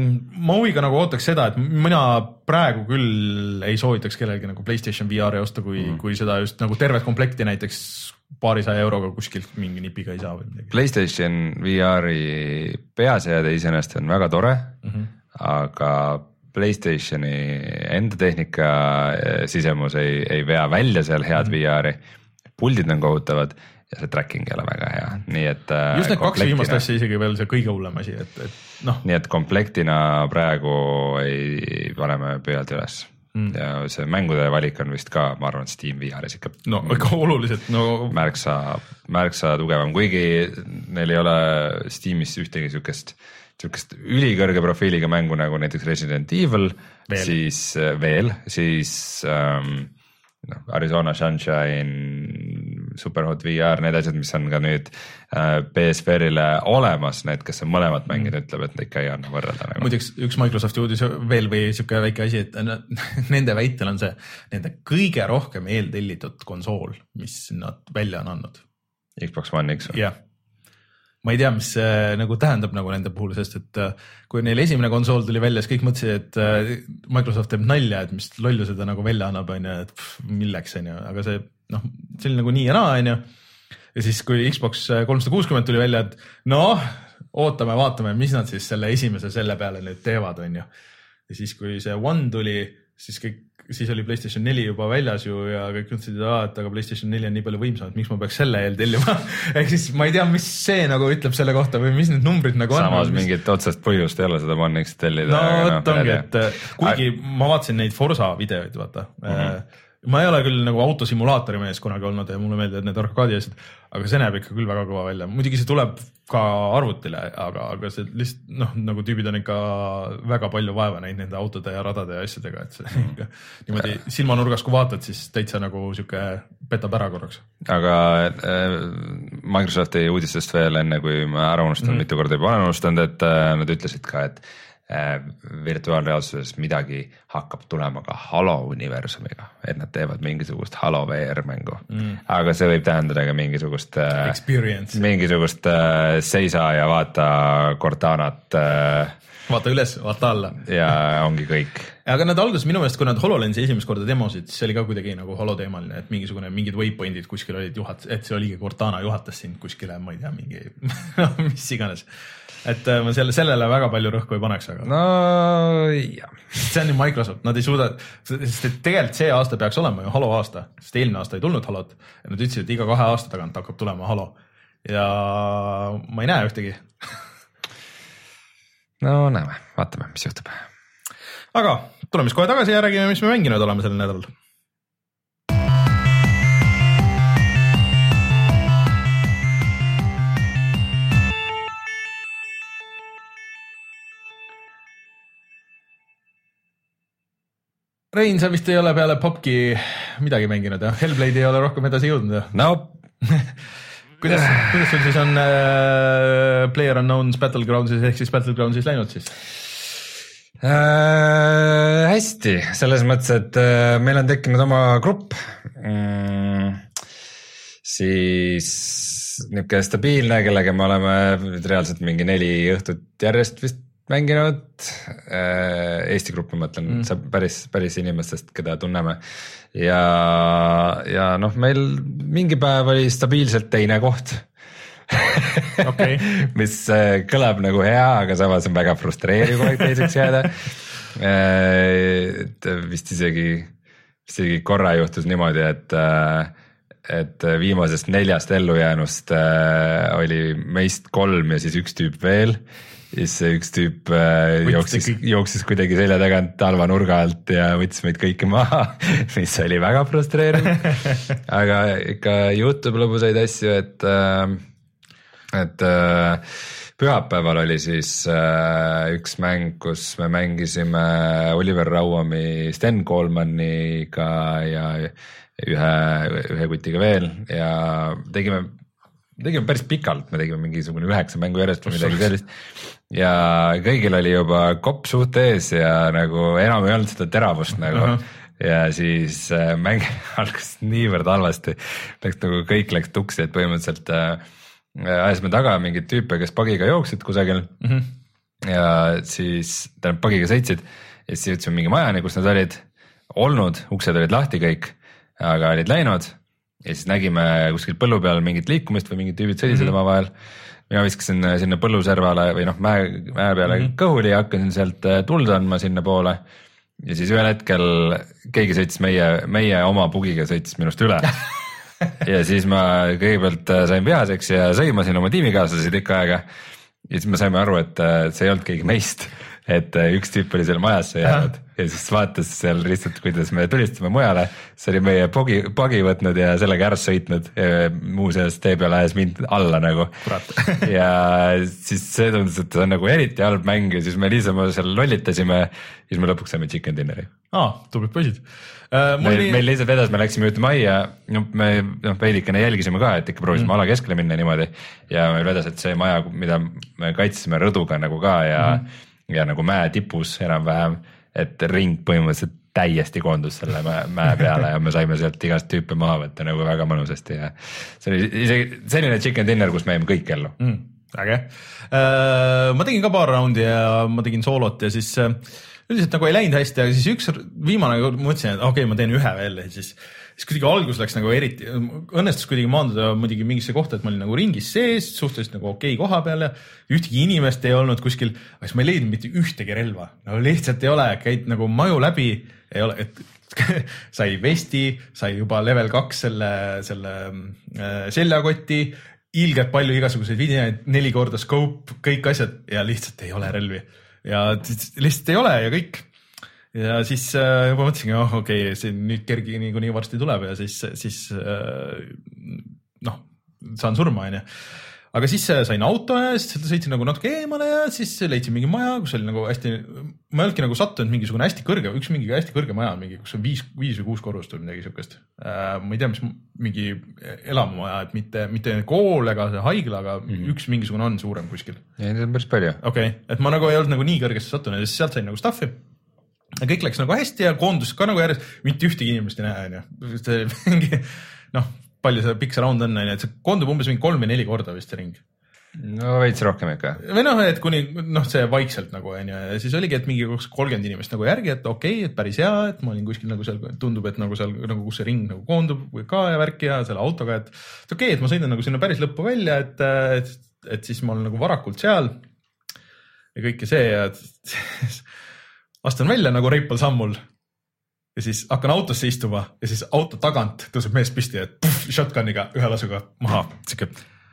ma huviga nagu ootaks seda, et mina praegu küll ei soovitaks kellelgi nagu PlayStation V R-i osta, kui, mm. kui seda just nagu tervet komplekti näiteks paarisaja euroga kuskilt mingi nipiga ei saa või midagi. PlayStation V R-i peaseade iseenesest on väga tore, mm -hmm. aga PlayStationi enda tehnika sisemus ei, ei vea välja seal head mm -hmm. V R-i, puldid on kohutavad ja see tracking ei ole väga hea, nii et just need kaks viimast asja isegi veel see kõige hullem asi, et, et noh. Nii et komplektina praegu ei paneme pöialt üles mm. ja see mängude valik on vist ka, ma arvan, Steam V R-is ikka no ikka oluliselt no. märksa, märksa tugevam, kuigi neil ei ole Steamis ühtegi siukest siukest ülikõrge profiiliga mängu nagu näiteks Resident Evil, veel. siis veel, siis ähm, no, Arizona Sunshine, Superhot V R, need asjad, mis on ka nüüd äh, P S V R-ile olemas, need, kes on mõlemad mängid, ütleb, et ikka ei anna võrrelda. Nagu. Muideks üks Microsofti uudis veel või siuke väike asi, et nende väitel on see nende kõige rohkem eeltellitud konsool, mis nad välja on andnud. Xbox One X või? jah. Ma ei tea, mis see nagu tähendab nagu nende puhul, sest et kui neil esimene konsool tuli välja, siis kõik mõtlesid, et Microsoft teeb nalja, et mis lollu seda nagu välja annab, on ju, et pff, milleks, on ju, aga see, noh, see oli nagu nii ja naa, on ju. Ja siis, kui Xbox kolmsada kuuskümmend tuli välja, et noh, ootame, vaatame, mis nad siis selle esimese selle peale nüüd teevad, on ju. Ja siis, kui see One tuli, siis kõik siis oli PlayStation neli juba väljas ju ja kõik ütlesid, et aga PlayStation neli on nii palju võimsam, et miks ma peaks selle eel tellima. Ehk siis ma ei tea, mis see nagu ütleb selle kohta või mis need numbrid nagu on. Samas mis... mingit otsest põhjust ei ole seda One X tellida. No, no ongi, et kuigi Ai... ma vaatasin neid Forza videoid, vaata. Mm -hmm. ma ei ole küll nagu autosimulaatori mees kunagi olnud ja mulle meeldivad need arkaadi asjad, aga see näeb ikka küll väga kõva välja. Muidugi see tuleb ka arvutile, aga, aga see lihtsalt, noh, nagu tüübid on ikka väga palju vaeva näinud nende autode ja radade ja asjadega, et see ikka niimoodi silmanurgas, kui vaatad, siis täitsa nagu siuke petab ära korraks. Aga äh, Microsofti uudistest veel enne, kui ma ära unustan, mm-hmm. mitu korda juba olen unustanud, et äh, nad ütlesid ka, et äh, virtuaalreaalsuses midagi hakkab tulema ka Halo universumiga, et nad teevad mingisugust Halo V R mängu, mm. aga see võib tähendada ka mingisugust äh, experience, mingisugust äh, seisa ja vaata Cortanat äh, vaata üles, vaata alla. Ja ongi kõik. Aga nad alguses minu meelest, kui nad HoloLensi esimest korda demosid, siis see oli ka kuidagi nagu holoteemaline, et mingisugune, mingid waypointid kuskil olid juhat, et see oligi Cortana juhatas sind kuskile, ma ei tea, mingi mis iganes. Et ma selle, sellele väga palju rõhku ei paneks, aga no jah. See on ju Microsoft, nad ei suuda, sest et tegelikult see aasta peaks olema ju Halo aasta, sest eelmine aasta ei tulnud Halot ja nad ütlesid, et iga kahe aasta tagant hakkab tulema Halo ja ma ei näe ühtegi. No näeme, vaatame, mis juhtub. Aga tuleme siis kohe tagasi ja räägime, mis me mänginud oleme sellel nädalal. Rein, sa vist ei ole peale Popki midagi mänginud ja Hellblade ei ole rohkem edasi jõudnud ja? No Kuidas, kuidas sul siis on äh, PlayerUnknown's Battlegroundsis ehk siis Battlegroundsis läinud siis? Äh, hästi, selles mõttes, et äh, meil on tekkinud oma grupp, mm, siis niisugune stabiilne, kellega me oleme reaalselt mingi neli õhtut järjest vist mänginud, äh, Eesti gruppi mõtlen, mm. sa päris, päris inimestest, keda tunneme ja, ja noh, meil mingi päev oli stabiilselt teine koht okay. mis äh, kõlab nagu hea, aga samas on väga frustreeriv kogu aeg teiseks jääda äh, et vist isegi, vist isegi korra juhtus niimoodi, et äh, et viimasest neljast ellujäänust äh, oli meist kolm ja siis üks tüüp veel. Siis üks tüüp äh, jooksis, jooksis kuidagi selja tagant halva nurga alt ja võttis meid kõiki maha, mis oli väga frustreeriv. Aga ikka juhtub lõbusaid asju, et, äh, et äh, pühapäeval oli siis äh, üks mäng, kus me mängisime Oliver Rauami Sten Koolmaniga ja ühe, ühe kutiga veel ja tegime tegime päris pikalt, me tegime mingisugune üheksa mängu järjest või midagi sellist ja kõigil oli juba kopp suht ees ja nagu enam ei olnud seda teravust nagu uh -huh. ja siis äh, mäng algas niivõrd halvasti, läks nagu kõik läks tuksi, et põhimõtteliselt äh, ajasime taga mingid tüüpe, kes pagiga jooksid kusagil uh -huh. ja siis tähendab pagiga sõitsid ja siis jõudsime mingi majani, kus nad olid olnud, uksed olid lahti kõik, aga olid läinud. Ja siis nägime kuskil põllu peal mingit liikumist või mingid tüübid sõdisid mm -hmm. oma vahel. Mina viskasin sinna põlluservale või noh, mäe, mäe peale mm -hmm. kõhuli ja hakkasin sealt tuld andma sinna poole. Ja siis ühel hetkel keegi sõitis meie, meie oma pugiga sõitis minust üle. ja siis ma kõigepealt sain vihaseks ja sõimasin oma tiimikaaslasi tükk aega. Ja siis me saime aru, et see ei olnud keegi meist, et üks tüüp oli seal majasse jäänud. Ja siis vaatas seal lihtsalt, kuidas me tulistame mujale, see oli meie pogi, pogi võtnud ja sellega ära sõitnud muuseas tee peale ajas mind alla nagu. ja siis see tundus, et see on nagu eriti halb mäng ja siis me niisama seal lollitasime ja siis me lõpuks saime chicken dinneri. Aa, tublid poisid. Uh, meil, nii... meil lihtsalt vedas, me läksime ühte majja, no, me no, veidikene jälgisime ka, et ikka proovisime mm. ala keskele minna niimoodi ja meil vedas, et see maja, mida me kaitsime rõduga nagu ka ja, mm. ja nagu mäe tipus enam-vähem, et ring põhimõtteliselt täiesti koondus selle mäe peale ja me saime sealt igast tüüpe maha võtta nagu väga mõnusasti ja see oli isegi selline chicken dinner, kus me jäime kõik ellu. Mm, äge. Uh, ma tegin ka paar raundi ja ma tegin soolot ja siis üldiselt nagu ei läinud hästi, aga siis üks viimane mõtlesin, et okei okay,, ma teen ühe veel ja siis, siis kuidagi algus läks nagu eriti, õnnestus kuidagi maanduda muidugi mingisse kohta, et ma olin nagu ringis sees, suhteliselt nagu okei okay koha peal ja ühtegi inimest ei olnud kuskil, aga siis ma ei leidnud mitte ühtegi relva, no lihtsalt ei ole, käid nagu maju läbi, ei ole, et sai vesti, sai juba level kaks selle, selle äh, seljakoti, ilgelt palju igasuguseid videoid, neli korda scope, kõik asjad ja lihtsalt ei ole relvi. Ja lihtsalt ei ole ja kõik. ja siis äh, juba mõtlesingi, oh okei okay,, see nüüd kergi nii kuni varsti tuleb ja siis, siis äh, noh, saan surma, onju. Aga siis sain auto ja siis sõitsin nagu natuke eemale ja siis leidsin mingi maja, kus oli nagu hästi, ma ei olnudki nagu sattunud mingisugune hästi kõrge, üks mingi hästi kõrge maja, mingi, kus on viis, viis või kuus korrust või midagi siukest. Äh, ma ei tea, mis mingi elamumaja, et mitte, mitte kool ega see haigla, aga mm-hmm. üks mingisugune on suurem kuskil. Ja need on päris palju. Okei, okay. Et ma nagu ei olnud nagu nii kõrgesse sattunud ja siis sealt sain nagu staffi. Ja kõik läks nagu hästi ja koondus ka nagu järjest, mitte ühtegi inimest ei näe, on ju. Mingi, noh, palju see pikk see round on, et see koondub umbes mingi kolm või neli korda vist see ring. No veits rohkem ikka. Või noh, et kuni noh, see vaikselt nagu on ja siis oligi, et mingi kolmkümmend inimest nagu järgi, et okei, okay, et päris hea, et ma olin kuskil nagu seal, tundub, et nagu seal, nagu kus see ring nagu koondub või ka ja värki ja selle autoga, et okei, okay, et ma sõidan nagu sinna päris lõppu välja, et, et, et siis ma olen nagu varakult seal ja kõike see ja astun välja nagu reipal sammul ja siis hakkan autosse istuma ja siis auto tagant tõuseb mees püsti, et puff, shotguniga ühe lasuga maha, siuke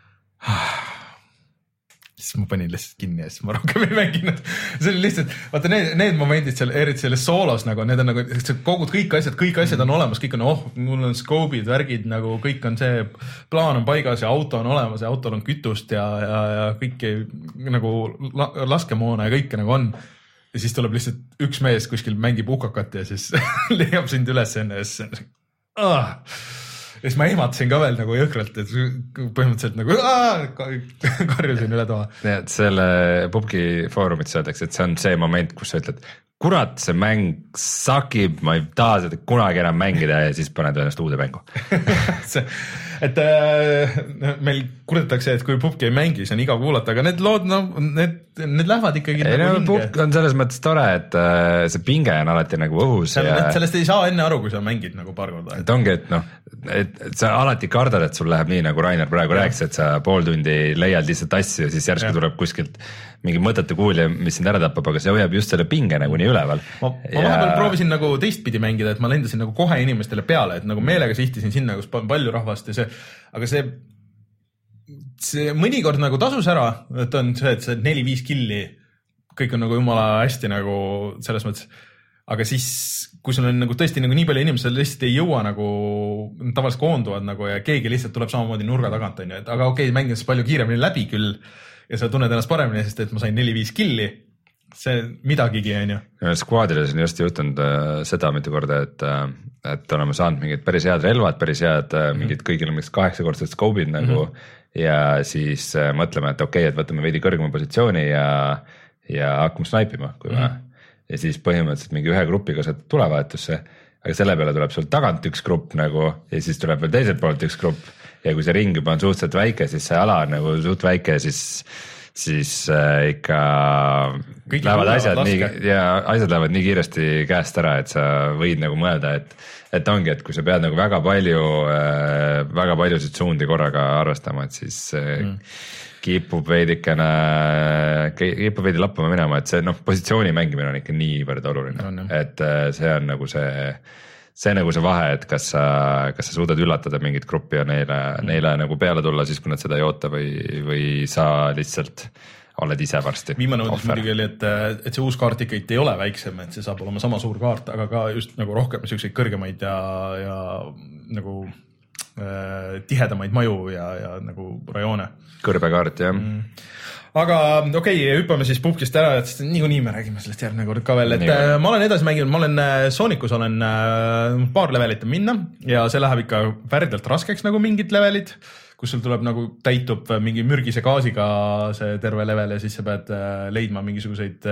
siis ma panin lihtsalt kinni ja siis ma rohkem ei mänginud. See oli lihtsalt, vaata need, need momendid seal, eriti selles soolos nagu, need on nagu, kogud kõik asjad, kõik asjad on olemas, kõik on, oh, mul on scope'id, värgid, nagu kõik on see, plaan on paigas ja auto on olemas ja autol on kütust ja, ja, ja kõike nagu la, laskemoona ja kõike nagu on. Ja siis tuleb lihtsalt üks mees kuskil mängib ukakat ja siis leiab sind üles enne ja siis ah. Ja siis ma ehmatasin ka veel nagu jõhkralt, et põhimõtteliselt nagu aah, karjusin üle toa. Selle Pubgi foorumis öeldakse, et see on see moment, kus sa ütled, kurat, see mäng sakib, ma ei taha seda kunagi enam mängida ja siis paned ennast uude mängu. see, et äh, meil kurdetakse, et kui Pubgi ei mängi, see on iga kuulata, aga need lood, no need, need lähevad ikkagi ei, nagu no, Pubg on selles mõttes tore, et äh, see pinge on alati nagu õhus. Seal, ja... Sellest ei saa enne aru, kui sa mängid nagu paar korda. Et ongi, et noh, et, et sa alati kardad, et sul läheb nii, nagu Rainer praegu ja. Rääkis, et sa pool tundi leiad lihtsalt asju ja siis järsku ja. Tuleb kuskilt mingi mõtete kuulja, mis sind ära tapab, aga see hoiab just selle pinge nagu nii üleval. Ma, ma ja... vahepeal proovisin nagu teistpidi mängida, et ma lendasin nagu kohe inimestele peale, et nagu meelega sihtisin sinna, kus palju rahvast ja see, aga see, see mõnikord nagu tasus ära, et on see, et see neli-viis killi, kõik on nagu jumala hästi nagu selles mõttes, aga siis, kui sul on nagu tõesti nagu nii palju inimesed lihtsalt ei jõua nagu, tavaliselt koonduvad nagu ja keegi lihtsalt tuleb samamoodi nurga tagant, on ju, et aga okei okay,, mängin siis palju kiiremini läbi küll ja sa tunned ennast paremini, sest et ma sain neli-viis killi, see midagigi, on ju. Squadiles on just juhtunud äh, seda mitu korda, et, äh, et oleme saanud mingid päris head relvad, päris head äh, mingid mm-hmm. kõigil mingid kaheksakordsed scope'id nagu mm-hmm. ja siis äh, mõtleme, et okei okay,, et võtame veidi kõrgema positsiooni ja, ja hakkame snaipima, kui mm-hmm. vaja. Ja siis põhimõtteliselt mingi ühe grupiga saad tulevahetusse, aga selle peale tuleb sul tagant üks grupp nagu ja siis tuleb veel teiselt poolt üks grupp ja kui see ring juba on suhteliselt väike, siis see ala on nagu suht väike, siis, siis äh, ikka kõik lähevad asjad laske. Nii ja asjad lähevad nii kiiresti käest ära, et sa võid nagu mõelda, et, et ongi, et kui sa pead nagu väga palju äh, väga paljusid suundi korraga arvestama, et siis äh, mm. kipub veidikene, kipub veidi lappama minema, et see noh, positsiooni mängimine on ikka niivõrd oluline, no, no. Et see on nagu see, see nagu see vahe, et kas sa, kas sa suudad üllatada mingit gruppi ja neile, mm. neile nagu peale tulla siis, kui nad seda ei oota või, või sa lihtsalt oled ise varsti. Viimane uudis muidugi oli, et, et see uus kaart ikka ei ole väiksem, et see saab olema sama suur kaart, aga ka just nagu rohkem selliseid kõrgemaid ja, ja nagu äh, tihedamaid maju ja, ja nagu rajoone. Kõrbekaart, jah. Mm. Aga okei, okay, hüppame siis Pubgist ära, et niikuinii me räägime sellest järgmine kord ka veel, et nii, ma olen edasi mänginud, ma olen Sonicus olen paar levelit minna ja see läheb ikka värdelt raskeks nagu mingid levelid, kus sul tuleb nagu täitub mingi mürgise gaasiga see terve level ja siis sa pead leidma mingisuguseid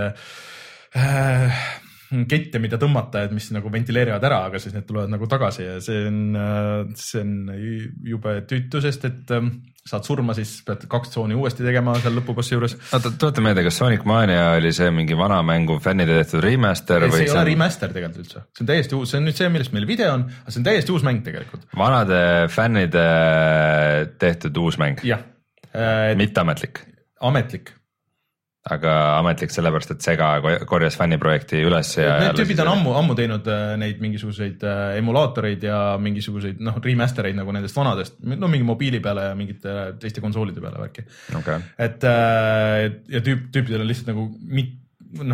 äh, kette, mida tõmmata, et mis nagu ventileerivad ära, aga siis need tulevad nagu tagasi ja see on, see on jube tüütu, sest et saad surma, siis pead kaks tsooni uuesti tegema seal lõpubossi juures. Oota, tuleta meelde, kas Sonic Mania oli see mingi vana mängu fännide tehtud remaster? Ei, see ei see ole remaster tegelikult üldse. See on täiesti uus, see on nüüd see, millest meil video on, aga see on täiesti uus mäng tegelikult. Vanade fännide tehtud uus mäng? Jah. Et... Mitte-ametlik? Ametlik. Aga ametlik sellepärast, et Sega korjas fänniprojekti üles ja... Need tüübid on ammu, ammu teinud neid mingisuguseid emulaatoreid ja mingisuguseid noh, remastereid nagu nendest vanadest, no mingi mobiili peale ja mingite teiste konsoolide peale värki. Okay. Et ja tüüp, tüüpidel on lihtsalt nagu mit, noh,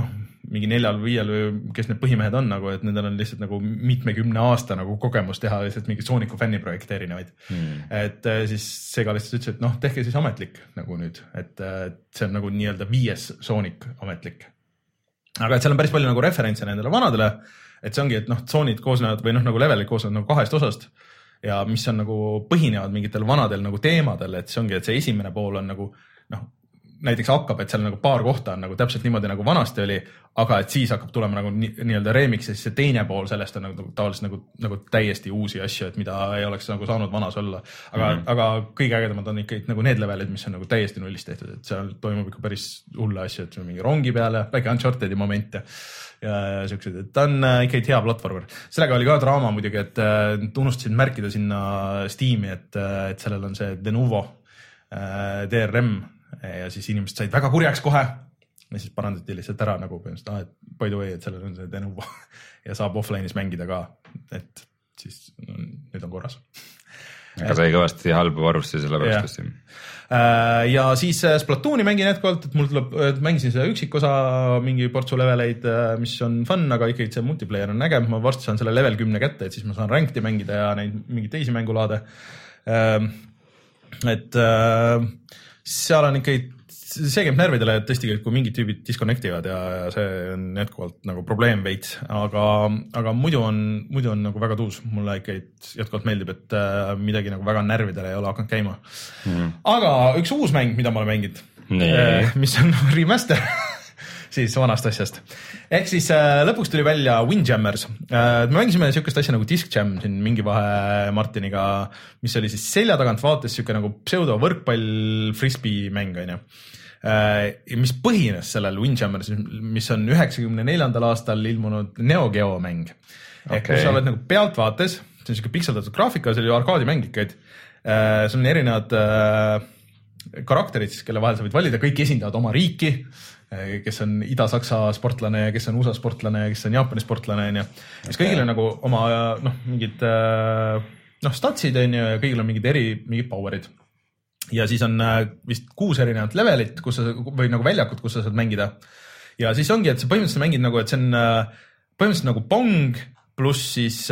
mingi neljal või viiel või kes need põhimehed on nagu, et nendel on lihtsalt nagu mitmekümne aasta nagu kogemus teha lihtsalt mingi Sooniku fänniprojekte erinevaid hmm.. et siis Sega lihtsalt ütles, et noh, tehke siis ametlik nagu nüüd, et see on nagu nii-öelda viies Sonic ametlik. Aga et seal on päris palju nagu referentse nendele vanadele, et see ongi, et noh, tsoonid koosnevad või noh, nagu levelid koosnevad nagu kahest osast ja mis on nagu põhinevad mingitel vanadel nagu teemadel, et see ongi, et see esimene pool on nagu noh, näiteks hakkab, et seal nagu paar kohta on nagu täpselt niimoodi nagu vanasti oli, aga et siis hakkab tulema nagu nii-öelda remix ja siis see teine pool sellest on nagu tavaliselt nagu, nagu täiesti uusi asju, et mida ei oleks nagu saanud vanas olla. Aga, mm-hmm. aga kõige ägedamad on ikka nagu need levelid, mis on nagu täiesti nullist tehtud, et seal toimub ikka päris hulle asju, et mingi rongi peale, väike Uncharted'i momente ja, ja siuksed, et ta on ikka hea platvormer. Sellega oli ka draama muidugi, et unustasin märkida sinna Steam'i, et, et sellel on see Denuvo D R M ja siis inimesed said väga kurjaks kohe ja siis parandati lihtsalt ära nagu põhimõtteliselt, ah, et by the way, et sellel on see Denuvo ja saab offline'is mängida ka, et siis no, nüüd on korras. Aga sai kõvasti halba varusti selle pärast. Ja. ja siis Splatooni mängin jätkuvalt, et mul tuleb, et mängisin seda üksikosa mingi portsu leveleid, mis on fun, aga ikkagi see multiplayer on äge, ma varsti saan selle level kümne kätte, et siis ma saan rankedi mängida ja neid mingeid teisi mängulaade. Et seal on ikka, see käib närvidele, et tõesti, kui mingid tüübid disconnectivad ja, ja see on jätkuvalt nagu probleem veits, aga, aga muidu on, muidu on nagu väga tuus. Mulle ikka jätkuvalt meeldib, et midagi nagu väga närvidele ei ole hakanud käima. Mm. Aga üks uus mäng, mida ma olen mänginud, nee. mis on remaster siis vanast asjast. Ehk siis äh, lõpuks tuli välja Windjammers. Äh, me mängisime siukest asja nagu Disc Jam siin mingi vahe Martiniga, mis oli siis selja tagant vaates siuke nagu pseudo võrkpall frisbee mäng, on ju. Äh, mis põhines sellel Windjammers, mis on üheksakümne neljandal aastal ilmunud Neo Geo mäng. Ehk okay. Kus sa oled nagu pealtvaates, see on siuke pikseldatud graafika, see oli arkaadimäng ikka, et äh, see on erinevad äh, karakterid, kelle vahel sa võid valida, kõik esindavad oma riiki, kes on Ida-Saksa sportlane ja kes on U S A sportlane ja kes on Jaapani sportlane, on ju. Siis kõigil on nagu oma, noh, mingid, noh, statsid, on ju, ja kõigil on mingid eri, mingid powerid. Ja siis on vist kuus erinevat levelit, kus sa, või nagu väljakut, kus sa saad mängida. Ja siis ongi, et sa põhimõtteliselt mängid nagu, et see on põhimõtteliselt nagu pong pluss siis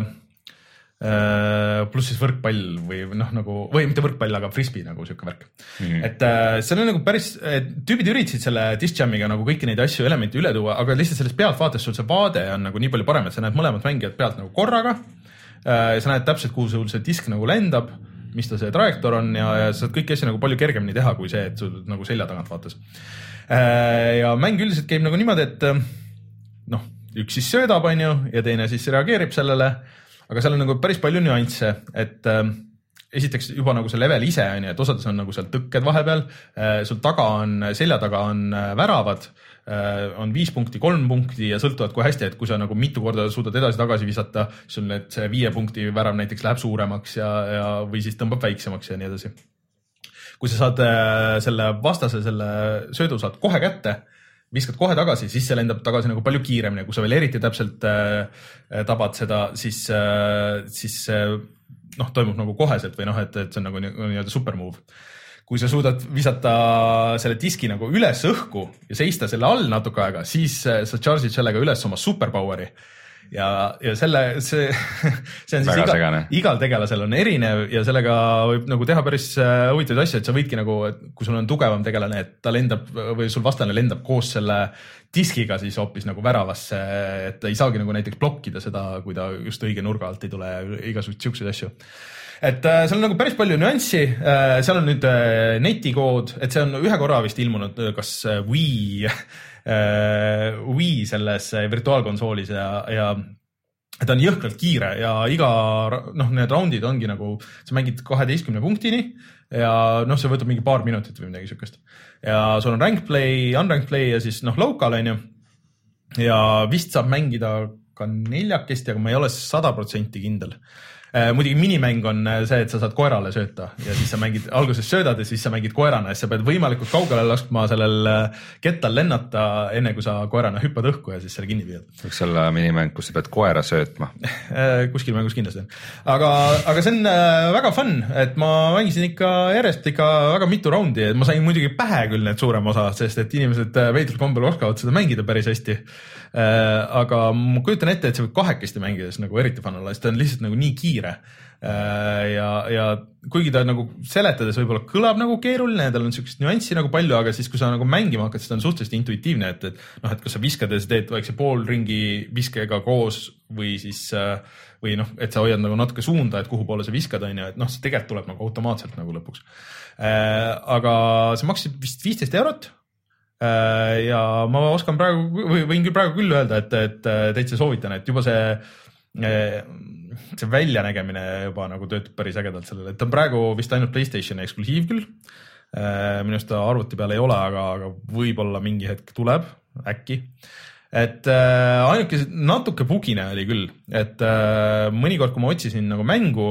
pluss siis võrkpall või noh, nagu, või mitte võrkpall, aga frisbee nagu siuke värk. Mm-hmm. Et äh, see on nagu päris, tüübid üritasid selle Disc Jamiga nagu kõiki neid asju elemente üle tuua, aga lihtsalt sellest pealt vaates sul see vaade on nagu nii palju parem, et sa näed mõlemad mängijad pealt nagu korraga. Äh, sa näed täpselt, kuhu sul see disk nagu lendab, mis ta see trajektoor on ja, ja saad kõiki asju nagu palju kergemini teha, kui see, et sul nagu selja tagant vaates. Äh, ja mäng üldiselt käib nagu niimoodi, et noh, üks siis söödab, on ju, ja teine siis reageerib sellele. Aga seal on nagu päris palju nüansse, et äh, esiteks juba nagu see level ise on, et osades on nagu seal tõkked vahepeal, äh, sul taga on, selja taga on äh, väravad, äh, on viis punkti, kolm punkti ja sõltuvad kui hästi, et kui sa nagu mitu korda suudad edasi-tagasi visata, sul need see viie punkti värav näiteks läheb suuremaks ja, ja, või siis tõmbab väiksemaks ja nii edasi. Kui sa saad äh, selle vastase, selle söödu saad kohe kätte, viskad kohe tagasi, siis see lendab tagasi nagu palju kiiremini. Kui sa veel eriti täpselt äh, tabad seda, siis, äh, siis äh, noh, toimub nagu koheselt või noh, et, et see on nagu nii-öelda super move. Kui sa suudad visata selle diski nagu üles õhku ja seista selle all natuke aega, siis äh, sa charge'id sellega üles oma superpoweri. Ja, ja selle, see, see on siis iga, igal tegelasel on erinev ja sellega võib nagu teha päris huvitavaid asju, et sa võidki nagu, kui sul on tugevam tegelane, et ta lendab või sul vastane lendab koos selle diskiga siis hoopis nagu väravasse, et ta ei saagi nagu näiteks blokkida seda, kui ta just õige nurga alt ei tule igasugused siukseid asju. Et äh, seal on nagu päris palju nüanssi, äh, seal on nüüd äh, netikood, et see on ühe korra vist ilmunud, kas äh, Wii Uh, Wii selles virtuaalkonsoolis ja, ja ta on jõhkralt kiire ja iga, noh, need roundid ongi nagu, sa mängid kaheteistkümne punktini ja noh, see võtab mingi paar minutit või midagi siukest. Ja sul on rank play, unrank play ja siis noh, local on ju. Ja vist saab mängida ka neljakesti, aga ma ei ole sada protsenti kindel. muidugi minimäng on see, et sa saad koerale sööta ja siis sa mängid, alguses söödad ja siis sa mängid koerana ja sa pead võimalikult kaugele laskma sellel kettal lennata, enne kui sa koerana hüppad õhku ja siis selle kinni viid. Võiks olla minimäng, kus sa pead koera söötma. Kuskil mängus kindlasti on. Aga, aga see on väga fun, et ma mängisin ikka järjest ikka väga mitu raundi, et ma sain muidugi pähe küll need suurem osa, sest et inimesed veidral kombel oskavad seda mängida päris hästi. Aga ma kujutan ette, et see võib kahekesti mängides nagu eriti fun olla, sest ta on lihtsalt nagu nii kiire ja, ja kuigi ta nagu seletades võib-olla kõlab nagu keeruline ja tal on siukest nüanssi nagu palju, aga siis kui sa nagu mängima hakkad, siis ta on suhteliselt intuitiivne, et, et noh, et kas sa viskad ja sa teed vaikse pool ringi viskega koos või siis või noh, et sa hoiad nagu natuke suunda, et kuhu poole sa viskad on ja et noh, see tegelikult tuleb nagu automaatselt nagu lõpuks. Aga see maksis vist viisteist eurot. Ja ma oskan praegu, või võin küll praegu küll öelda, et, et täitsa soovitan, et juba see, see väljanägemine juba nagu töötab päris ägedalt sellele, et ta on praegu vist ainult PlayStationi eksklusiiv küll. Minu arust ta arvuti peal ei ole, aga, aga võib-olla mingi hetk tuleb, äkki. Et ainuke natuke bugine oli küll, et mõnikord, kui ma otsisin nagu mängu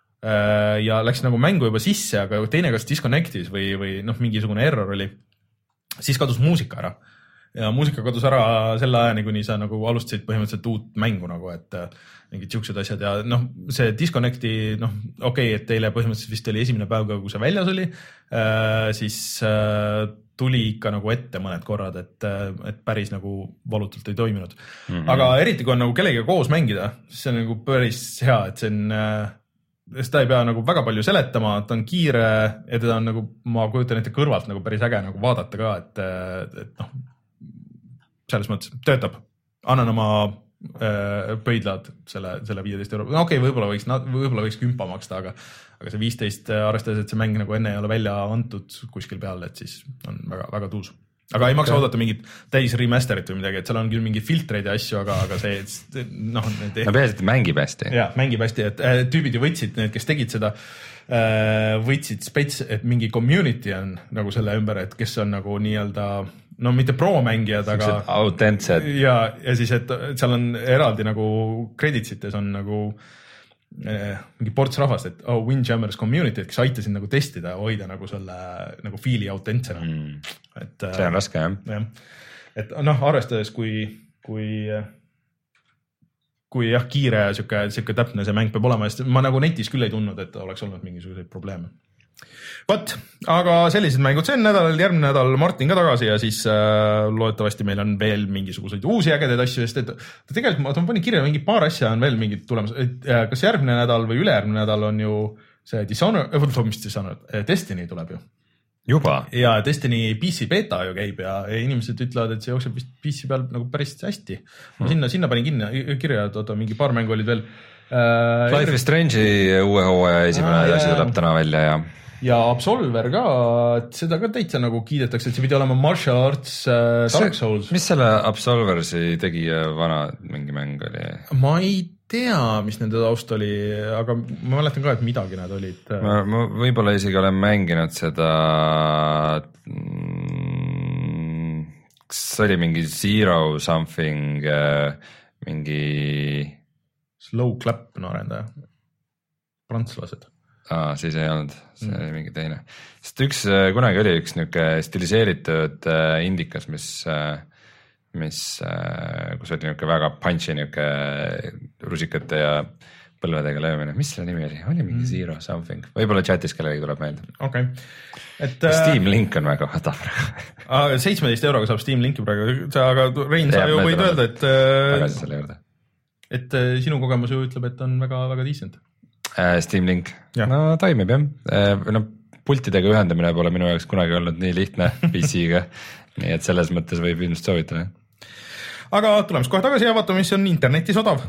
ja läks nagu mängu juba sisse, aga teine kas disconnectis või, või noh, mingisugune error oli, siis kadus muusika ära ja muusika kadus ära selle ajani, kuni sa nagu alustasid põhimõtteliselt uut mängu nagu, et mingid siuksed asjad ja noh, see disconnecti, noh, okei, okay, et teile põhimõtteliselt vist oli esimene päev, kui see väljas oli, siis tuli ikka nagu ette mõned korrad, et, et päris nagu valutult ei toiminud. Mm-hmm. Aga eriti, kui on nagu kellega koos mängida, siis see on nagu päris hea, et see on seda ei pea nagu väga palju seletama, ta on kiire ja teda on nagu, ma kujutan ette kõrvalt nagu päris äge nagu vaadata ka, et, et noh, selles mõttes töötab. Annan oma äh, pöidlad selle, selle viieteist euro. No okei, okay, võib-olla võiks, võib-olla võiks kümpa maksta, aga, aga see viisteist arvestades, et see mäng nagu enne ei ole välja antud kuskil peal, et siis on väga, väga tuus. Aga ei maksa oodata mingit täis remasterit või midagi, et seal on küll mingeid filtreid ja asju, aga, aga see, noh... no peaasi, et mängib hästi. Jah, mängib hästi, et äh, tüübid ju võtsid, need, kes tegid seda, äh, võtsid spets, et mingi community on nagu selle ümber, et kes on nagu nii-öelda, no mitte pro-mängijad, aga... autentsed. Ja, ja siis, et seal on eraldi nagu kreditsites on nagu mingi ports rahvast, et oh, Windjammers community, kes aitasid nagu testida ja hoida nagu selle nagu fiili autentsena. Mm. Et, see on raske, jah. jah. Et noh, arvestades, kui, kui, kui jah, kiire ja siuke, siuke täpne see mäng peab olema, sest ma nagu netis küll ei tundnud, et oleks olnud mingisuguseid probleeme. Võt, aga sellised mängud see nädal, järgmine nädal Martin ka tagasi ja siis äh, loodetavasti meil on veel mingisuguseid uusi ägedaid asju, sest et tegelikult ma panin kirja mingi paar asja on veel mingid tulemas, et äh, kas järgmine nädal või ülejärgmine nädal on ju see Dishonored, äh, mis Dishonored, Destiny tuleb ju. Juba? Ja Destiny P C beta ju käib ja, ja inimesed ütlevad, et see jookseb vist P C peal nagu päris hästi. Ma hmm. sinna, sinna panin kinni, kirja, et oota, mingi paar mängu olid veel. Äh, Life is Strange'i uue hooaja esimene ah, asi tuleb täna välja ja ja Absolver ka, et seda ka täitsa nagu kiidetakse, et see pidi olema Martial Arts äh, Dark Souls. Mis selle Absolversi tegi vana mingi mäng oli? Ma ei tea, mis nende taust oli, aga ma mäletan ka, et midagi nad olid. Ma, ma võib-olla isegi olen mänginud seda, kas oli mingi Zero something, mingi... Slow Clap, no arendaja. Prantslased. Aa, siis ei olnud, see oli mingi teine. Sest üks, kunagi oli üks niuke stiliseeritud indikas, mis, mis, kus oli niuke väga punchy niuke rusikate ja põlvedega löömine. Mis selle nimi oli? Oli mingi Zero something. Võib-olla chatis kellegi tuleb meelde. Okay. Et, Steam Link on väga hada praegu. seitsmeteist euroga saab Steam Linki praegu, aga Rein, sa ju võid öelda, et, tagasi selle juurde. Et sinu kogemus ju ütleb, et on väga, väga decent. Steam Link, no toimib jah, no pultidega ühendamine pole minu jaoks kunagi olnud nii lihtne P C-ga, nii et selles mõttes võib ilmselt soovitada. Aga tuleme kohe tagasi ja vaatame, mis on internetis odav.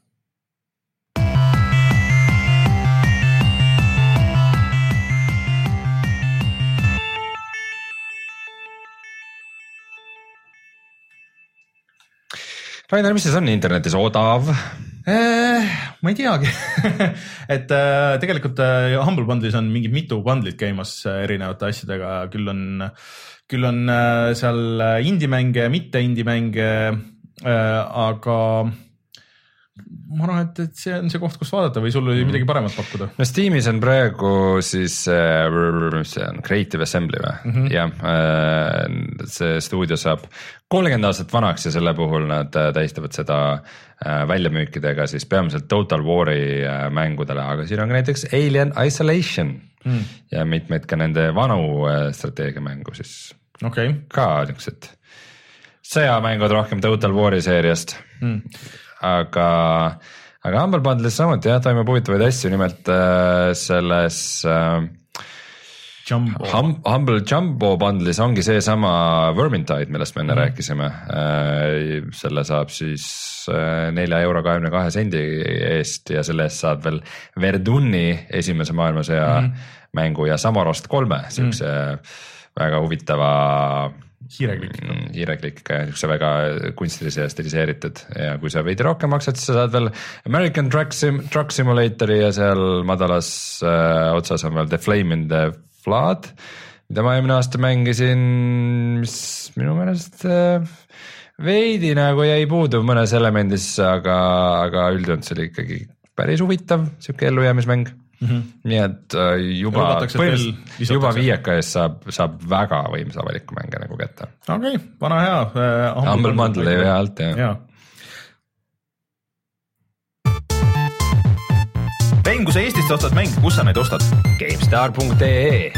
Rainer, mis siis on internetis odav? Ma ei teagi et äh, tegelikult äh, Humble Bundle'is on mingid mitu bundlit käimas äh, erinevate asjadega, küll on, küll on äh, seal indie-mänge, mitte indie-mänge, äh, aga ma arvan, et, et see on see koht, kus vaadata või sul oli mm. midagi paremat pakkuda? No Steamis on praegu siis äh, see on Creative Assembly või mm -hmm. jah äh,, see stuudio saab kolmkümmend aastat vanaks ja selle puhul nad tähistavad seda äh, väljamüükidega siis peamiselt Total War'i äh, mängudele, aga siin on ka näiteks Alien Isolation mm. ja mitmeid ka nende vanu äh, strateegiamängu siis okay. ka niisugused sõjamängud rohkem Total War'i seeriast mm. aga, aga Humble Bundle'is samuti jah, toimub huvitavaid asju, nimelt äh, selles äh, Jumbo. Hum, Humble Jumbo Bundle'is ongi see sama Vermintide, millest me enne mm. rääkisime äh,, selle saab siis äh, nelja euro kahekümne kahe sendi eest ja selle eest saab veel Verduni esimese maailmasõja mm. mängu ja Samarost kolme, siukse mm. väga huvitava hiireklikk hiireklikk, niisuguse väga kunstilise ja stiliseeritud ja kui sa veidi rohkem maksad, siis sa saad veel American Truck, Sim, Truck Simulatori ja seal madalas äh, otsas on veel The Flame in the Flood, mida ma eelmine aasta mängisin, mis minu meelest äh, veidi nagu jäi puudu mõnes elemendis, aga, aga üldjoont see oli ikkagi päris huvitav, siuke ellujäämismäng. Mm -hmm. nii et uh, juba, juba viieka eest saab, saab väga võimsa avaliku mänge nagu kätte. Okei, okay, pana hea uh,. Humble Bundle ei hea alt jah ja. Vein, kui sa Eestist ostad mänge, kus sa neid ostad? GameStar punkt ee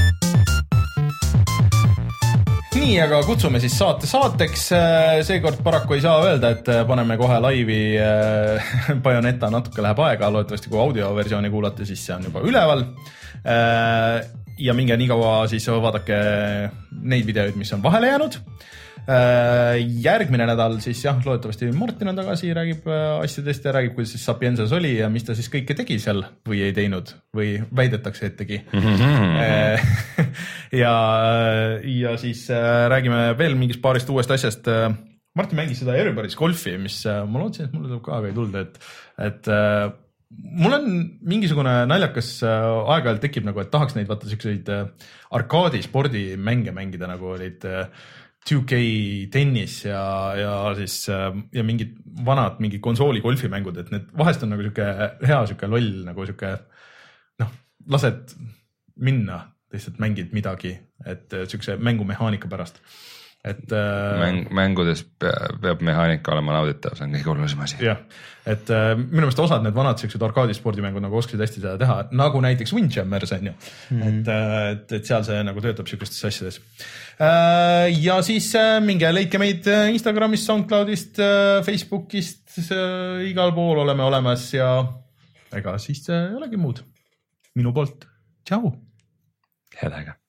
nii, aga kutsume siis saate saateks. Seekord paraku ei saa öelda, et paneme kohe laivi Bayonetta, natuke läheb aega, loodetavasti kui audioversiooni kuulate, siis see on juba üleval. Ja minge nii kaua siis vaadake neid videoid, mis on vahele jäänud. Järgmine nädal siis jah, loodetavasti Martin on tagasi, räägib asjadest ja räägib, kuidas siis Sapiensas oli ja mis ta siis kõike tegi seal või ei teinud või väidetakse, et tegi. Mm-hmm. ja, ja siis räägime veel mingist paarist uuest asjast. Martin mängis seda Everybody's Golfi, mis ma lootsin, et mulle tuleb ka, aga ei tulnud, et, et mul on mingisugune naljakas aeg-ajalt tekib nagu, et tahaks neid vaata selliseid arkaadi spordimänge mängida, nagu olid two K tennis ja, ja siis ja mingid vanad mingi konsooli golfimängud, et need vahest on nagu siuke hea siuke loll, nagu siuke noh, lased minna, lihtsalt mängid midagi, et siukse mängumehaanika pärast. Et Mäng, mängudes peab mehaanika olema nauditav, see on kõige olulisem asi. Jah, et minu meelest osad need vanad siuksed arkaadispordimängud nagu oskasid hästi seda teha, nagu näiteks Windjammers on ju, mm. et, et, et seal see nagu töötab siukestes asjades. Ja siis minge leidke meid Instagramist, SoundCloudist, Facebookist, igal pool oleme olemas ja ega siis ei olegi muud. Minu poolt, tšau! Head aega!